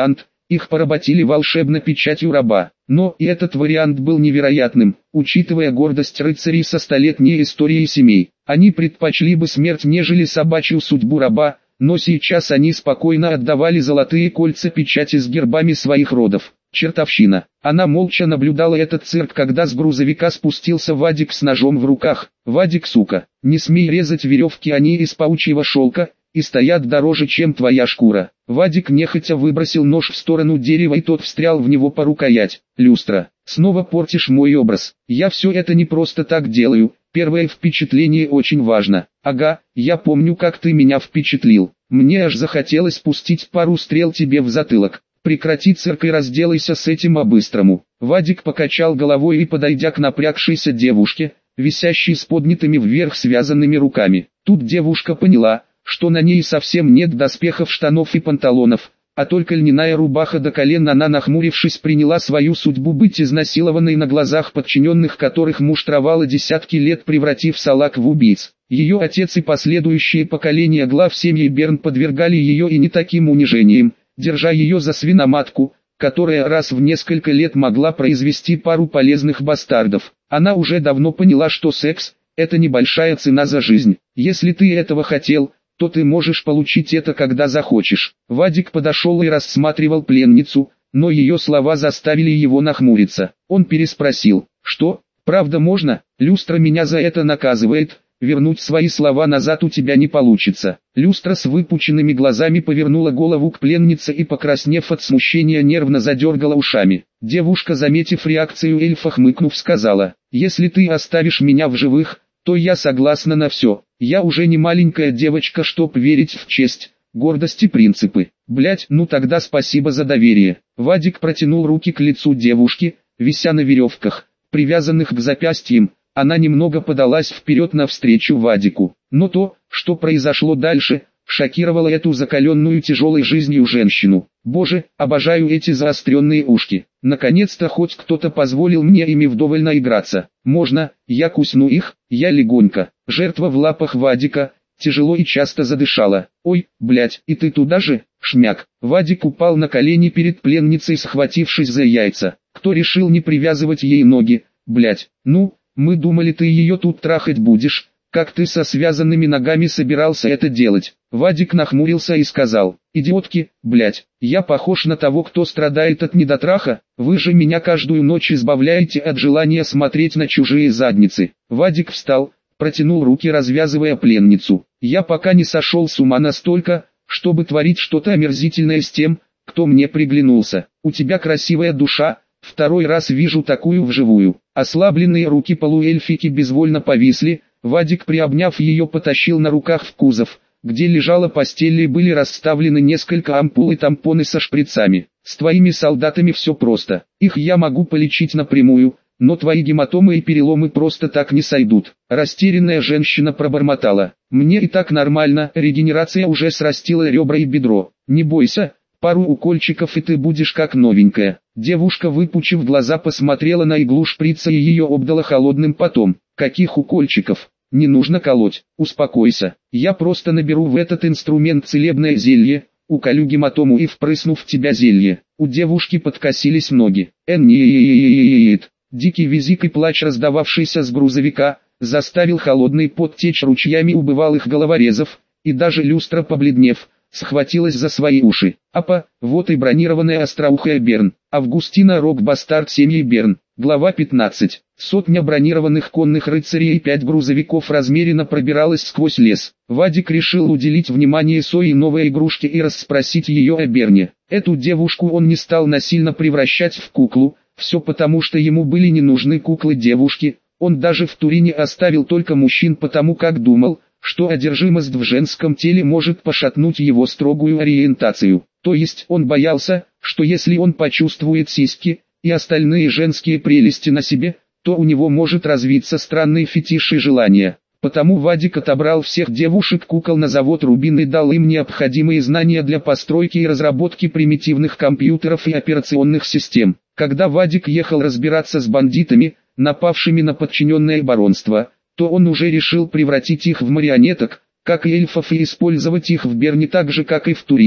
их поработили волшебно печатью раба. Но и этот вариант был невероятным, учитывая гордость рыцарей со столетней историей семей. Они предпочли бы смерть, нежели собачью судьбу раба, но сейчас они спокойно отдавали золотые кольца печати с гербами своих родов. Чертовщина. Она молча наблюдала этот цирк, когда с грузовика спустился Вадик с ножом в руках. «Вадик, сука, не смей резать веревки, они из паучьего шелка и стоят дороже, чем твоя шкура». Вадик нехотя выбросил нож в сторону дерева, и тот встрял в него по рукоять. «Люстра, снова портишь мой образ. Я все это не просто так делаю, первое впечатление очень важно». «Ага, я помню, как ты меня впечатлил. Мне аж захотелось спустить пару стрел тебе в затылок. Прекрати цирк и разделайся с этим по-быстрому». Вадик покачал головой и, подойдя к напрягшейся девушке, висящей с поднятыми вверх связанными руками, тут девушка поняла, что на ней совсем нет доспехов, штанов и панталонов, а только льняная рубаха до колен. Она, нахмурившись, приняла свою судьбу быть изнасилованной на глазах подчиненных, которых муштровала десятки лет, превратив салак в убийц. Ее отец и последующие поколения глав семьи Берн подвергали ее и не таким унижениям, держа ее за свиноматку, которая раз в несколько лет могла произвести пару полезных бастардов. Она уже давно поняла, что секс – это небольшая цена за жизнь. Если ты этого хотел, то ты можешь получить это, когда захочешь. Вадик подошел и рассматривал пленницу, но ее слова заставили его нахмуриться. Он переспросил: «Что, правда можно? Люстра меня за это наказывает. Вернуть свои слова назад у тебя не получится». Люстра с выпученными глазами повернула голову к пленнице и, покраснев от смущения, нервно задергала ушами. Девушка, заметив реакцию эльфа, хмыкнув, сказала: «Если ты оставишь меня в живых, то я согласна на все. Я уже не маленькая девочка, чтоб верить в честь, гордость и принципы. Блять, ну тогда спасибо за доверие». Вадик протянул руки к лицу девушки, вися на веревках, привязанных к запястьям. Она немного подалась вперед навстречу Вадику. Но то, что произошло дальше, шокировало эту закаленную тяжелой жизнью женщину. «Боже, обожаю эти заостренные ушки. Наконец-то хоть кто-то позволил мне ими вдоволь наиграться. Можно, я кусну их?» Я легонько. Жертва в лапах Вадика тяжело и часто задышала. «Ой, блять, и ты туда же?» Шмяк. Вадик упал на колени перед пленницей, схватившись за яйца. «Кто решил не привязывать ей ноги? Блять, ну, мы думали, ты ее тут трахать будешь. Как ты со связанными ногами собирался это делать?» Вадик нахмурился и сказал: «Идиотки, блять, я похож на того, кто страдает от недотраха? Вы же меня каждую ночь избавляете от желания смотреть на чужие задницы». Вадик встал, протянул руки, развязывая пленницу. «Я пока не сошел с ума настолько, чтобы творить что-то омерзительное с тем, кто мне приглянулся. У тебя красивая душа, второй раз вижу такую вживую». Ослабленные руки полуэльфики безвольно повисли. Вадик, приобняв ее, потащил на руках в кузов, где лежала постель и были расставлены несколько ампул и тампоны со шприцами. «С твоими солдатами все просто. Их я могу полечить напрямую, но твои гематомы и переломы просто так не сойдут». Растерянная женщина пробормотала: «Мне и так нормально, регенерация уже срастила ребра и бедро. Не бойся, пару укольчиков и ты будешь как новенькая». Девушка, выпучив глаза, посмотрела на иглу шприца и ее обдала холодным потом. «Каких укольчиков? Не нужно колоть, успокойся. Я просто наберу в этот инструмент целебное зелье, уколю гематому и впрысну в тебя зелье». У девушки подкосились ноги. «Эннииииииит». Дикий визг и плач, раздававшийся с грузовика, заставил холодный пот течь ручьями у бывалых головорезов, и даже люстра, побледнев, схватилась за свои уши. «Апа, вот и бронированная остроухая Берн». Августина Рок, бастард семьи Берн. Глава пятнадцать. Сотня бронированных конных рыцарей и пять грузовиков размеренно пробиралась сквозь лес. Вадик решил уделить внимание своей новой игрушке и расспросить ее о Берне. Эту девушку он не стал насильно превращать в куклу, все потому, что ему были не нужны куклы-девушки. Он даже в Турине оставил только мужчин, потому как думал, что одержимость в женском теле может пошатнуть его строгую ориентацию. То есть он боялся, что если он почувствует сиськи и остальные женские прелести на себе, то у него может развиться странный фетиш и желание. Потому Вадик отобрал всех девушек-кукол на завод Рубин и дал им необходимые знания для постройки и разработки примитивных компьютеров и операционных систем. Когда Вадик ехал разбираться с бандитами, напавшими на подчиненное баронство, то он уже решил превратить их в марионеток, как и эльфов, и использовать их в Берне так же, как и в Турине.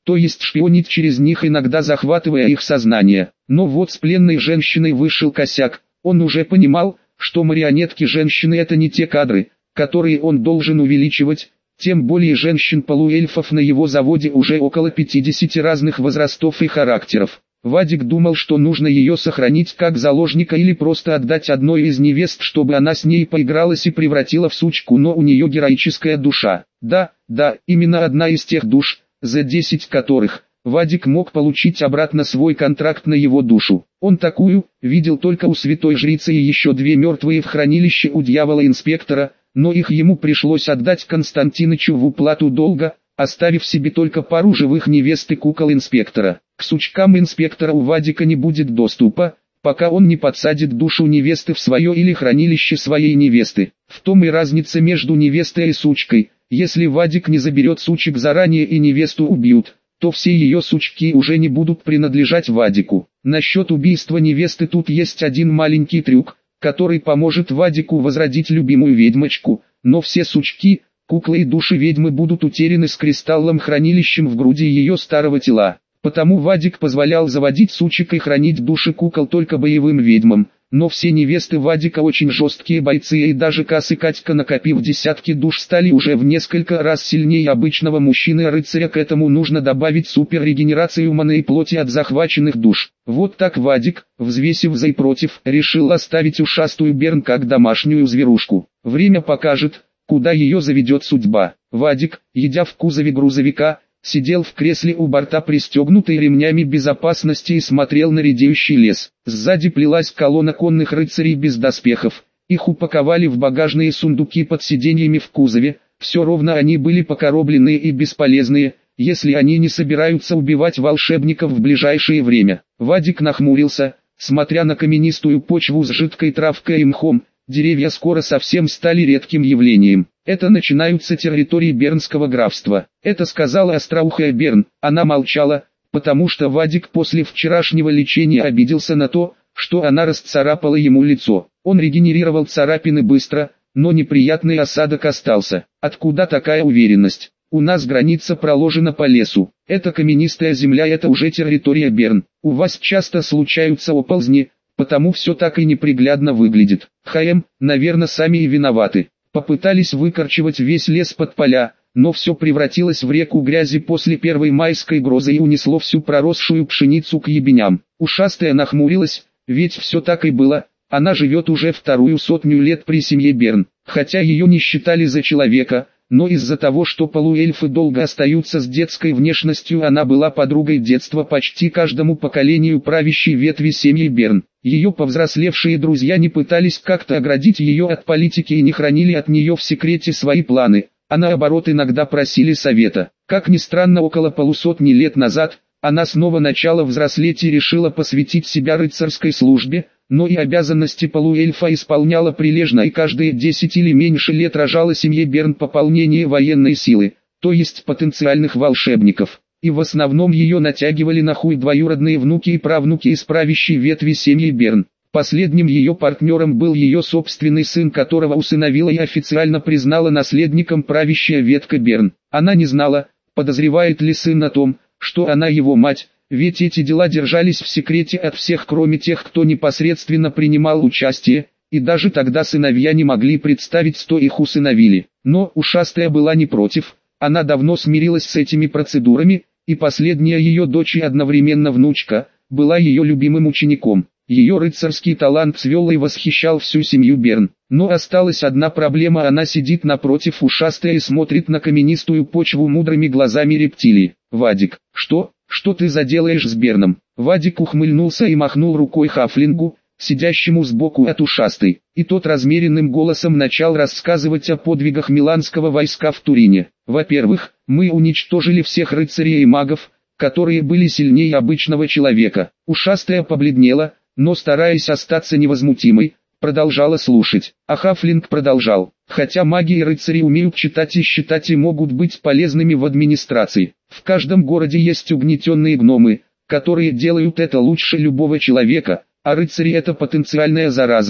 то есть шпионить через них, иногда захватывая их сознание. Но вот с пленной женщиной вышел косяк, он уже понимал, что марионетки женщины это не те кадры, которые он должен увеличивать, тем более женщин-полуэльфов на его заводе уже около пятидесяти разных возрастов и характеров. Вадик думал, что нужно ее сохранить как заложника или просто отдать одной из невест, чтобы она с ней поигралась и превратила в сучку, но у нее героическая душа. Да, да, именно одна из тех душ, за десять которых Вадик мог получить обратно свой контракт на его душу. Он такую видел только у святой жрицы и еще две мертвые в хранилище у дьявола-инспектора, но их ему пришлось отдать Константинычу в уплату долга, оставив себе только пару живых невест и кукол инспектора. К сучкам инспектора у Вадика не будет доступа, пока он не подсадит душу невесты в свое или хранилище своей невесты. В том и разница между невестой и сучкой. Если Вадик не заберет сучек заранее и невесту убьют, то все ее сучки уже не будут принадлежать Вадику. Насчет убийства невесты тут есть один маленький трюк, который поможет Вадику возродить любимую ведьмочку, но все сучки, куклы и души ведьмы будут утеряны с кристаллом хранилищем в груди ее старого тела. Потому Вадик позволял заводить сучек и хранить души кукол только боевым ведьмам, но все невесты Вадика очень жесткие бойцы, и даже Кас и Катька, накопив десятки душ, стали уже в несколько раз сильнее обычного мужчины-рыцаря. К этому нужно добавить суперрегенерацию маны и плоти от захваченных душ. Вот так Вадик, взвесив за и против, решил оставить ушастую Берн как домашнюю зверушку. Время покажет, куда ее заведет судьба. Вадик, едя в кузове грузовика, сидел в кресле у борта, пристегнутый ремнями безопасности, и смотрел на редеющий лес. Сзади плелась колонна конных рыцарей без доспехов. Их упаковали в багажные сундуки под сиденьями в кузове. Все ровно они были покоробленные и бесполезные, если они не собираются убивать волшебников в ближайшее время. Вадик нахмурился, смотря на каменистую почву с жидкой травкой и мхом. Деревья скоро совсем стали редким явлением. Это начинаются территории Бернского графства. Это сказала остроухая Берн. Она молчала, потому что Вадик после вчерашнего лечения обиделся на то, что она расцарапала ему лицо. Он регенерировал царапины быстро, но неприятный осадок остался. Откуда такая уверенность? У нас граница проложена по лесу. Это каменистая земля, это уже территория Берн. У вас часто случаются оползни, потому все так и неприглядно выглядит. ХМ, наверное, сами и виноваты. Попытались выкорчевать весь лес под поля, но все превратилось в реку грязи после первой майской грозы и унесло всю проросшую пшеницу к ебеням. Ушастая нахмурилась, ведь все так и было. Она живет уже вторую сотню лет при семье Берн, хотя ее не считали за человека, но из-за того, что полуэльфы долго остаются с детской внешностью, она была подругой детства почти каждому поколению правящей ветви семьи Берн. Ее повзрослевшие друзья не пытались как-то оградить ее от политики и не хранили от нее в секрете свои планы, а наоборот иногда просили совета. Как ни странно, около полусотни лет назад, она снова начала взрослеть и решила посвятить себя рыцарской службе, но и обязанности полуэльфа исполняла прилежно, и каждые десять или меньше лет рожала семье Берн пополнение военной силы, то есть потенциальных волшебников. И в основном ее натягивали на хуй двоюродные внуки и правнуки из правящей ветви семьи Берн. Последним ее партнером был ее собственный сын, которого усыновила и официально признала наследником правящая ветка Берн. Она не знала, подозревает ли сын о том, что она его мать, ведь эти дела держались в секрете от всех, кроме тех, кто непосредственно принимал участие, и даже тогда сыновья не могли представить, что их усыновили. Но ушастая была не против, она давно смирилась с этими процедурами, и последняя ее дочь и одновременно внучка, была ее любимым учеником. Ее рыцарский талант цвел и восхищал всю семью Берн. Но осталась одна проблема: она сидит напротив ушастая и смотрит на каменистую почву мудрыми глазами рептилии. «Вадик, что, что ты заделаешь с Берном?» Вадик ухмыльнулся и махнул рукой хафлингу, сидящему сбоку от ушастой, и тот размеренным голосом начал рассказывать о подвигах миланского войска в Турине. «Во-первых, мы уничтожили всех рыцарей и магов, которые были сильнее обычного человека». Ушастая побледнела, но, стараясь остаться невозмутимой, продолжала слушать. А хафлинг продолжал: «Хотя маги и рыцари умеют читать и считать и могут быть полезными в администрации, в каждом городе есть угнетенные гномы, которые делают это лучше любого человека, а рыцари — это потенциальная зараза,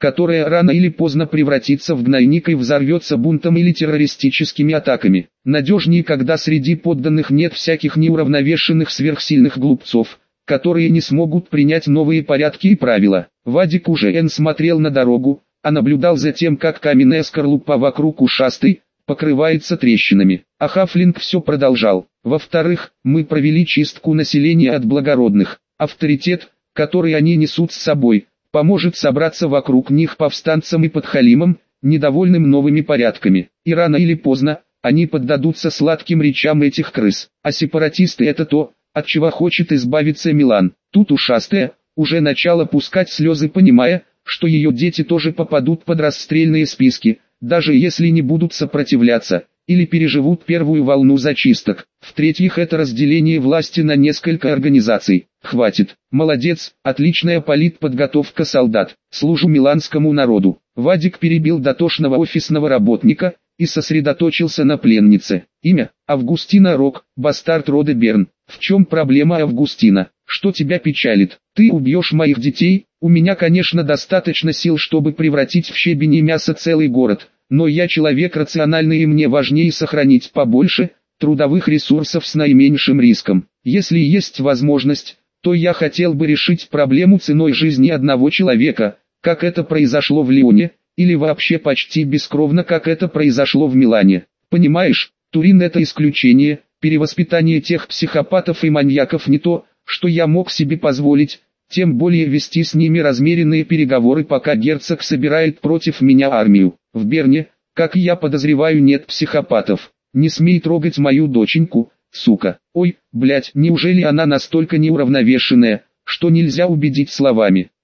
которая рано или поздно превратится в гнойник и взорвется бунтом или террористическими атаками. Надежнее, когда среди подданных нет всяких неуравновешенных сверхсильных глупцов, которые не смогут принять новые порядки и правила. Вадик уже не смотрел на дорогу, а наблюдал за тем, как каменная скорлупа вокруг ушастой покрывается трещинами. А Хафлинг все продолжал. Во-вторых, мы провели чистку населения от благородных. Авторитет, который они несут с собой, поможет собраться вокруг них повстанцам и подхалимам, недовольным новыми порядками. И рано или поздно, они поддадутся сладким речам этих крыс. А сепаратисты — это то, от чего хочет избавиться Милан. Тут ушастая уже начала пускать слезы, понимая, что ее дети тоже попадут под расстрельные списки, даже если не будут сопротивляться, или переживут первую волну зачисток. В-третьих, это разделение власти на несколько организаций. Хватит. Молодец, отличная политподготовка солдат. Служу миланскому народу. Вадик перебил дотошного офисного работника и сосредоточился на пленнице. Имя — Августина Рок, бастард рода Берн. В чем проблема, Августина? Что тебя печалит? Ты убьешь моих детей? У меня, конечно, достаточно сил, чтобы превратить в щебень и мясо целый город, но я человек рациональный, и мне важнее сохранить побольше трудовых ресурсов с наименьшим риском. Если есть возможность, то я хотел бы решить проблему ценой жизни одного человека, как это произошло в Лионе, или вообще почти бескровно, как это произошло в Милане. Понимаешь, Турин — это исключение, перевоспитание тех психопатов и маньяков не то, что я мог себе позволить, тем более вести с ними размеренные переговоры, пока герцог собирает против меня армию. В Берне, как я подозреваю, нет психопатов. Не смей трогать мою доченьку, сука. Ой, блять, неужели она настолько неуравновешенная, что нельзя убедить словами?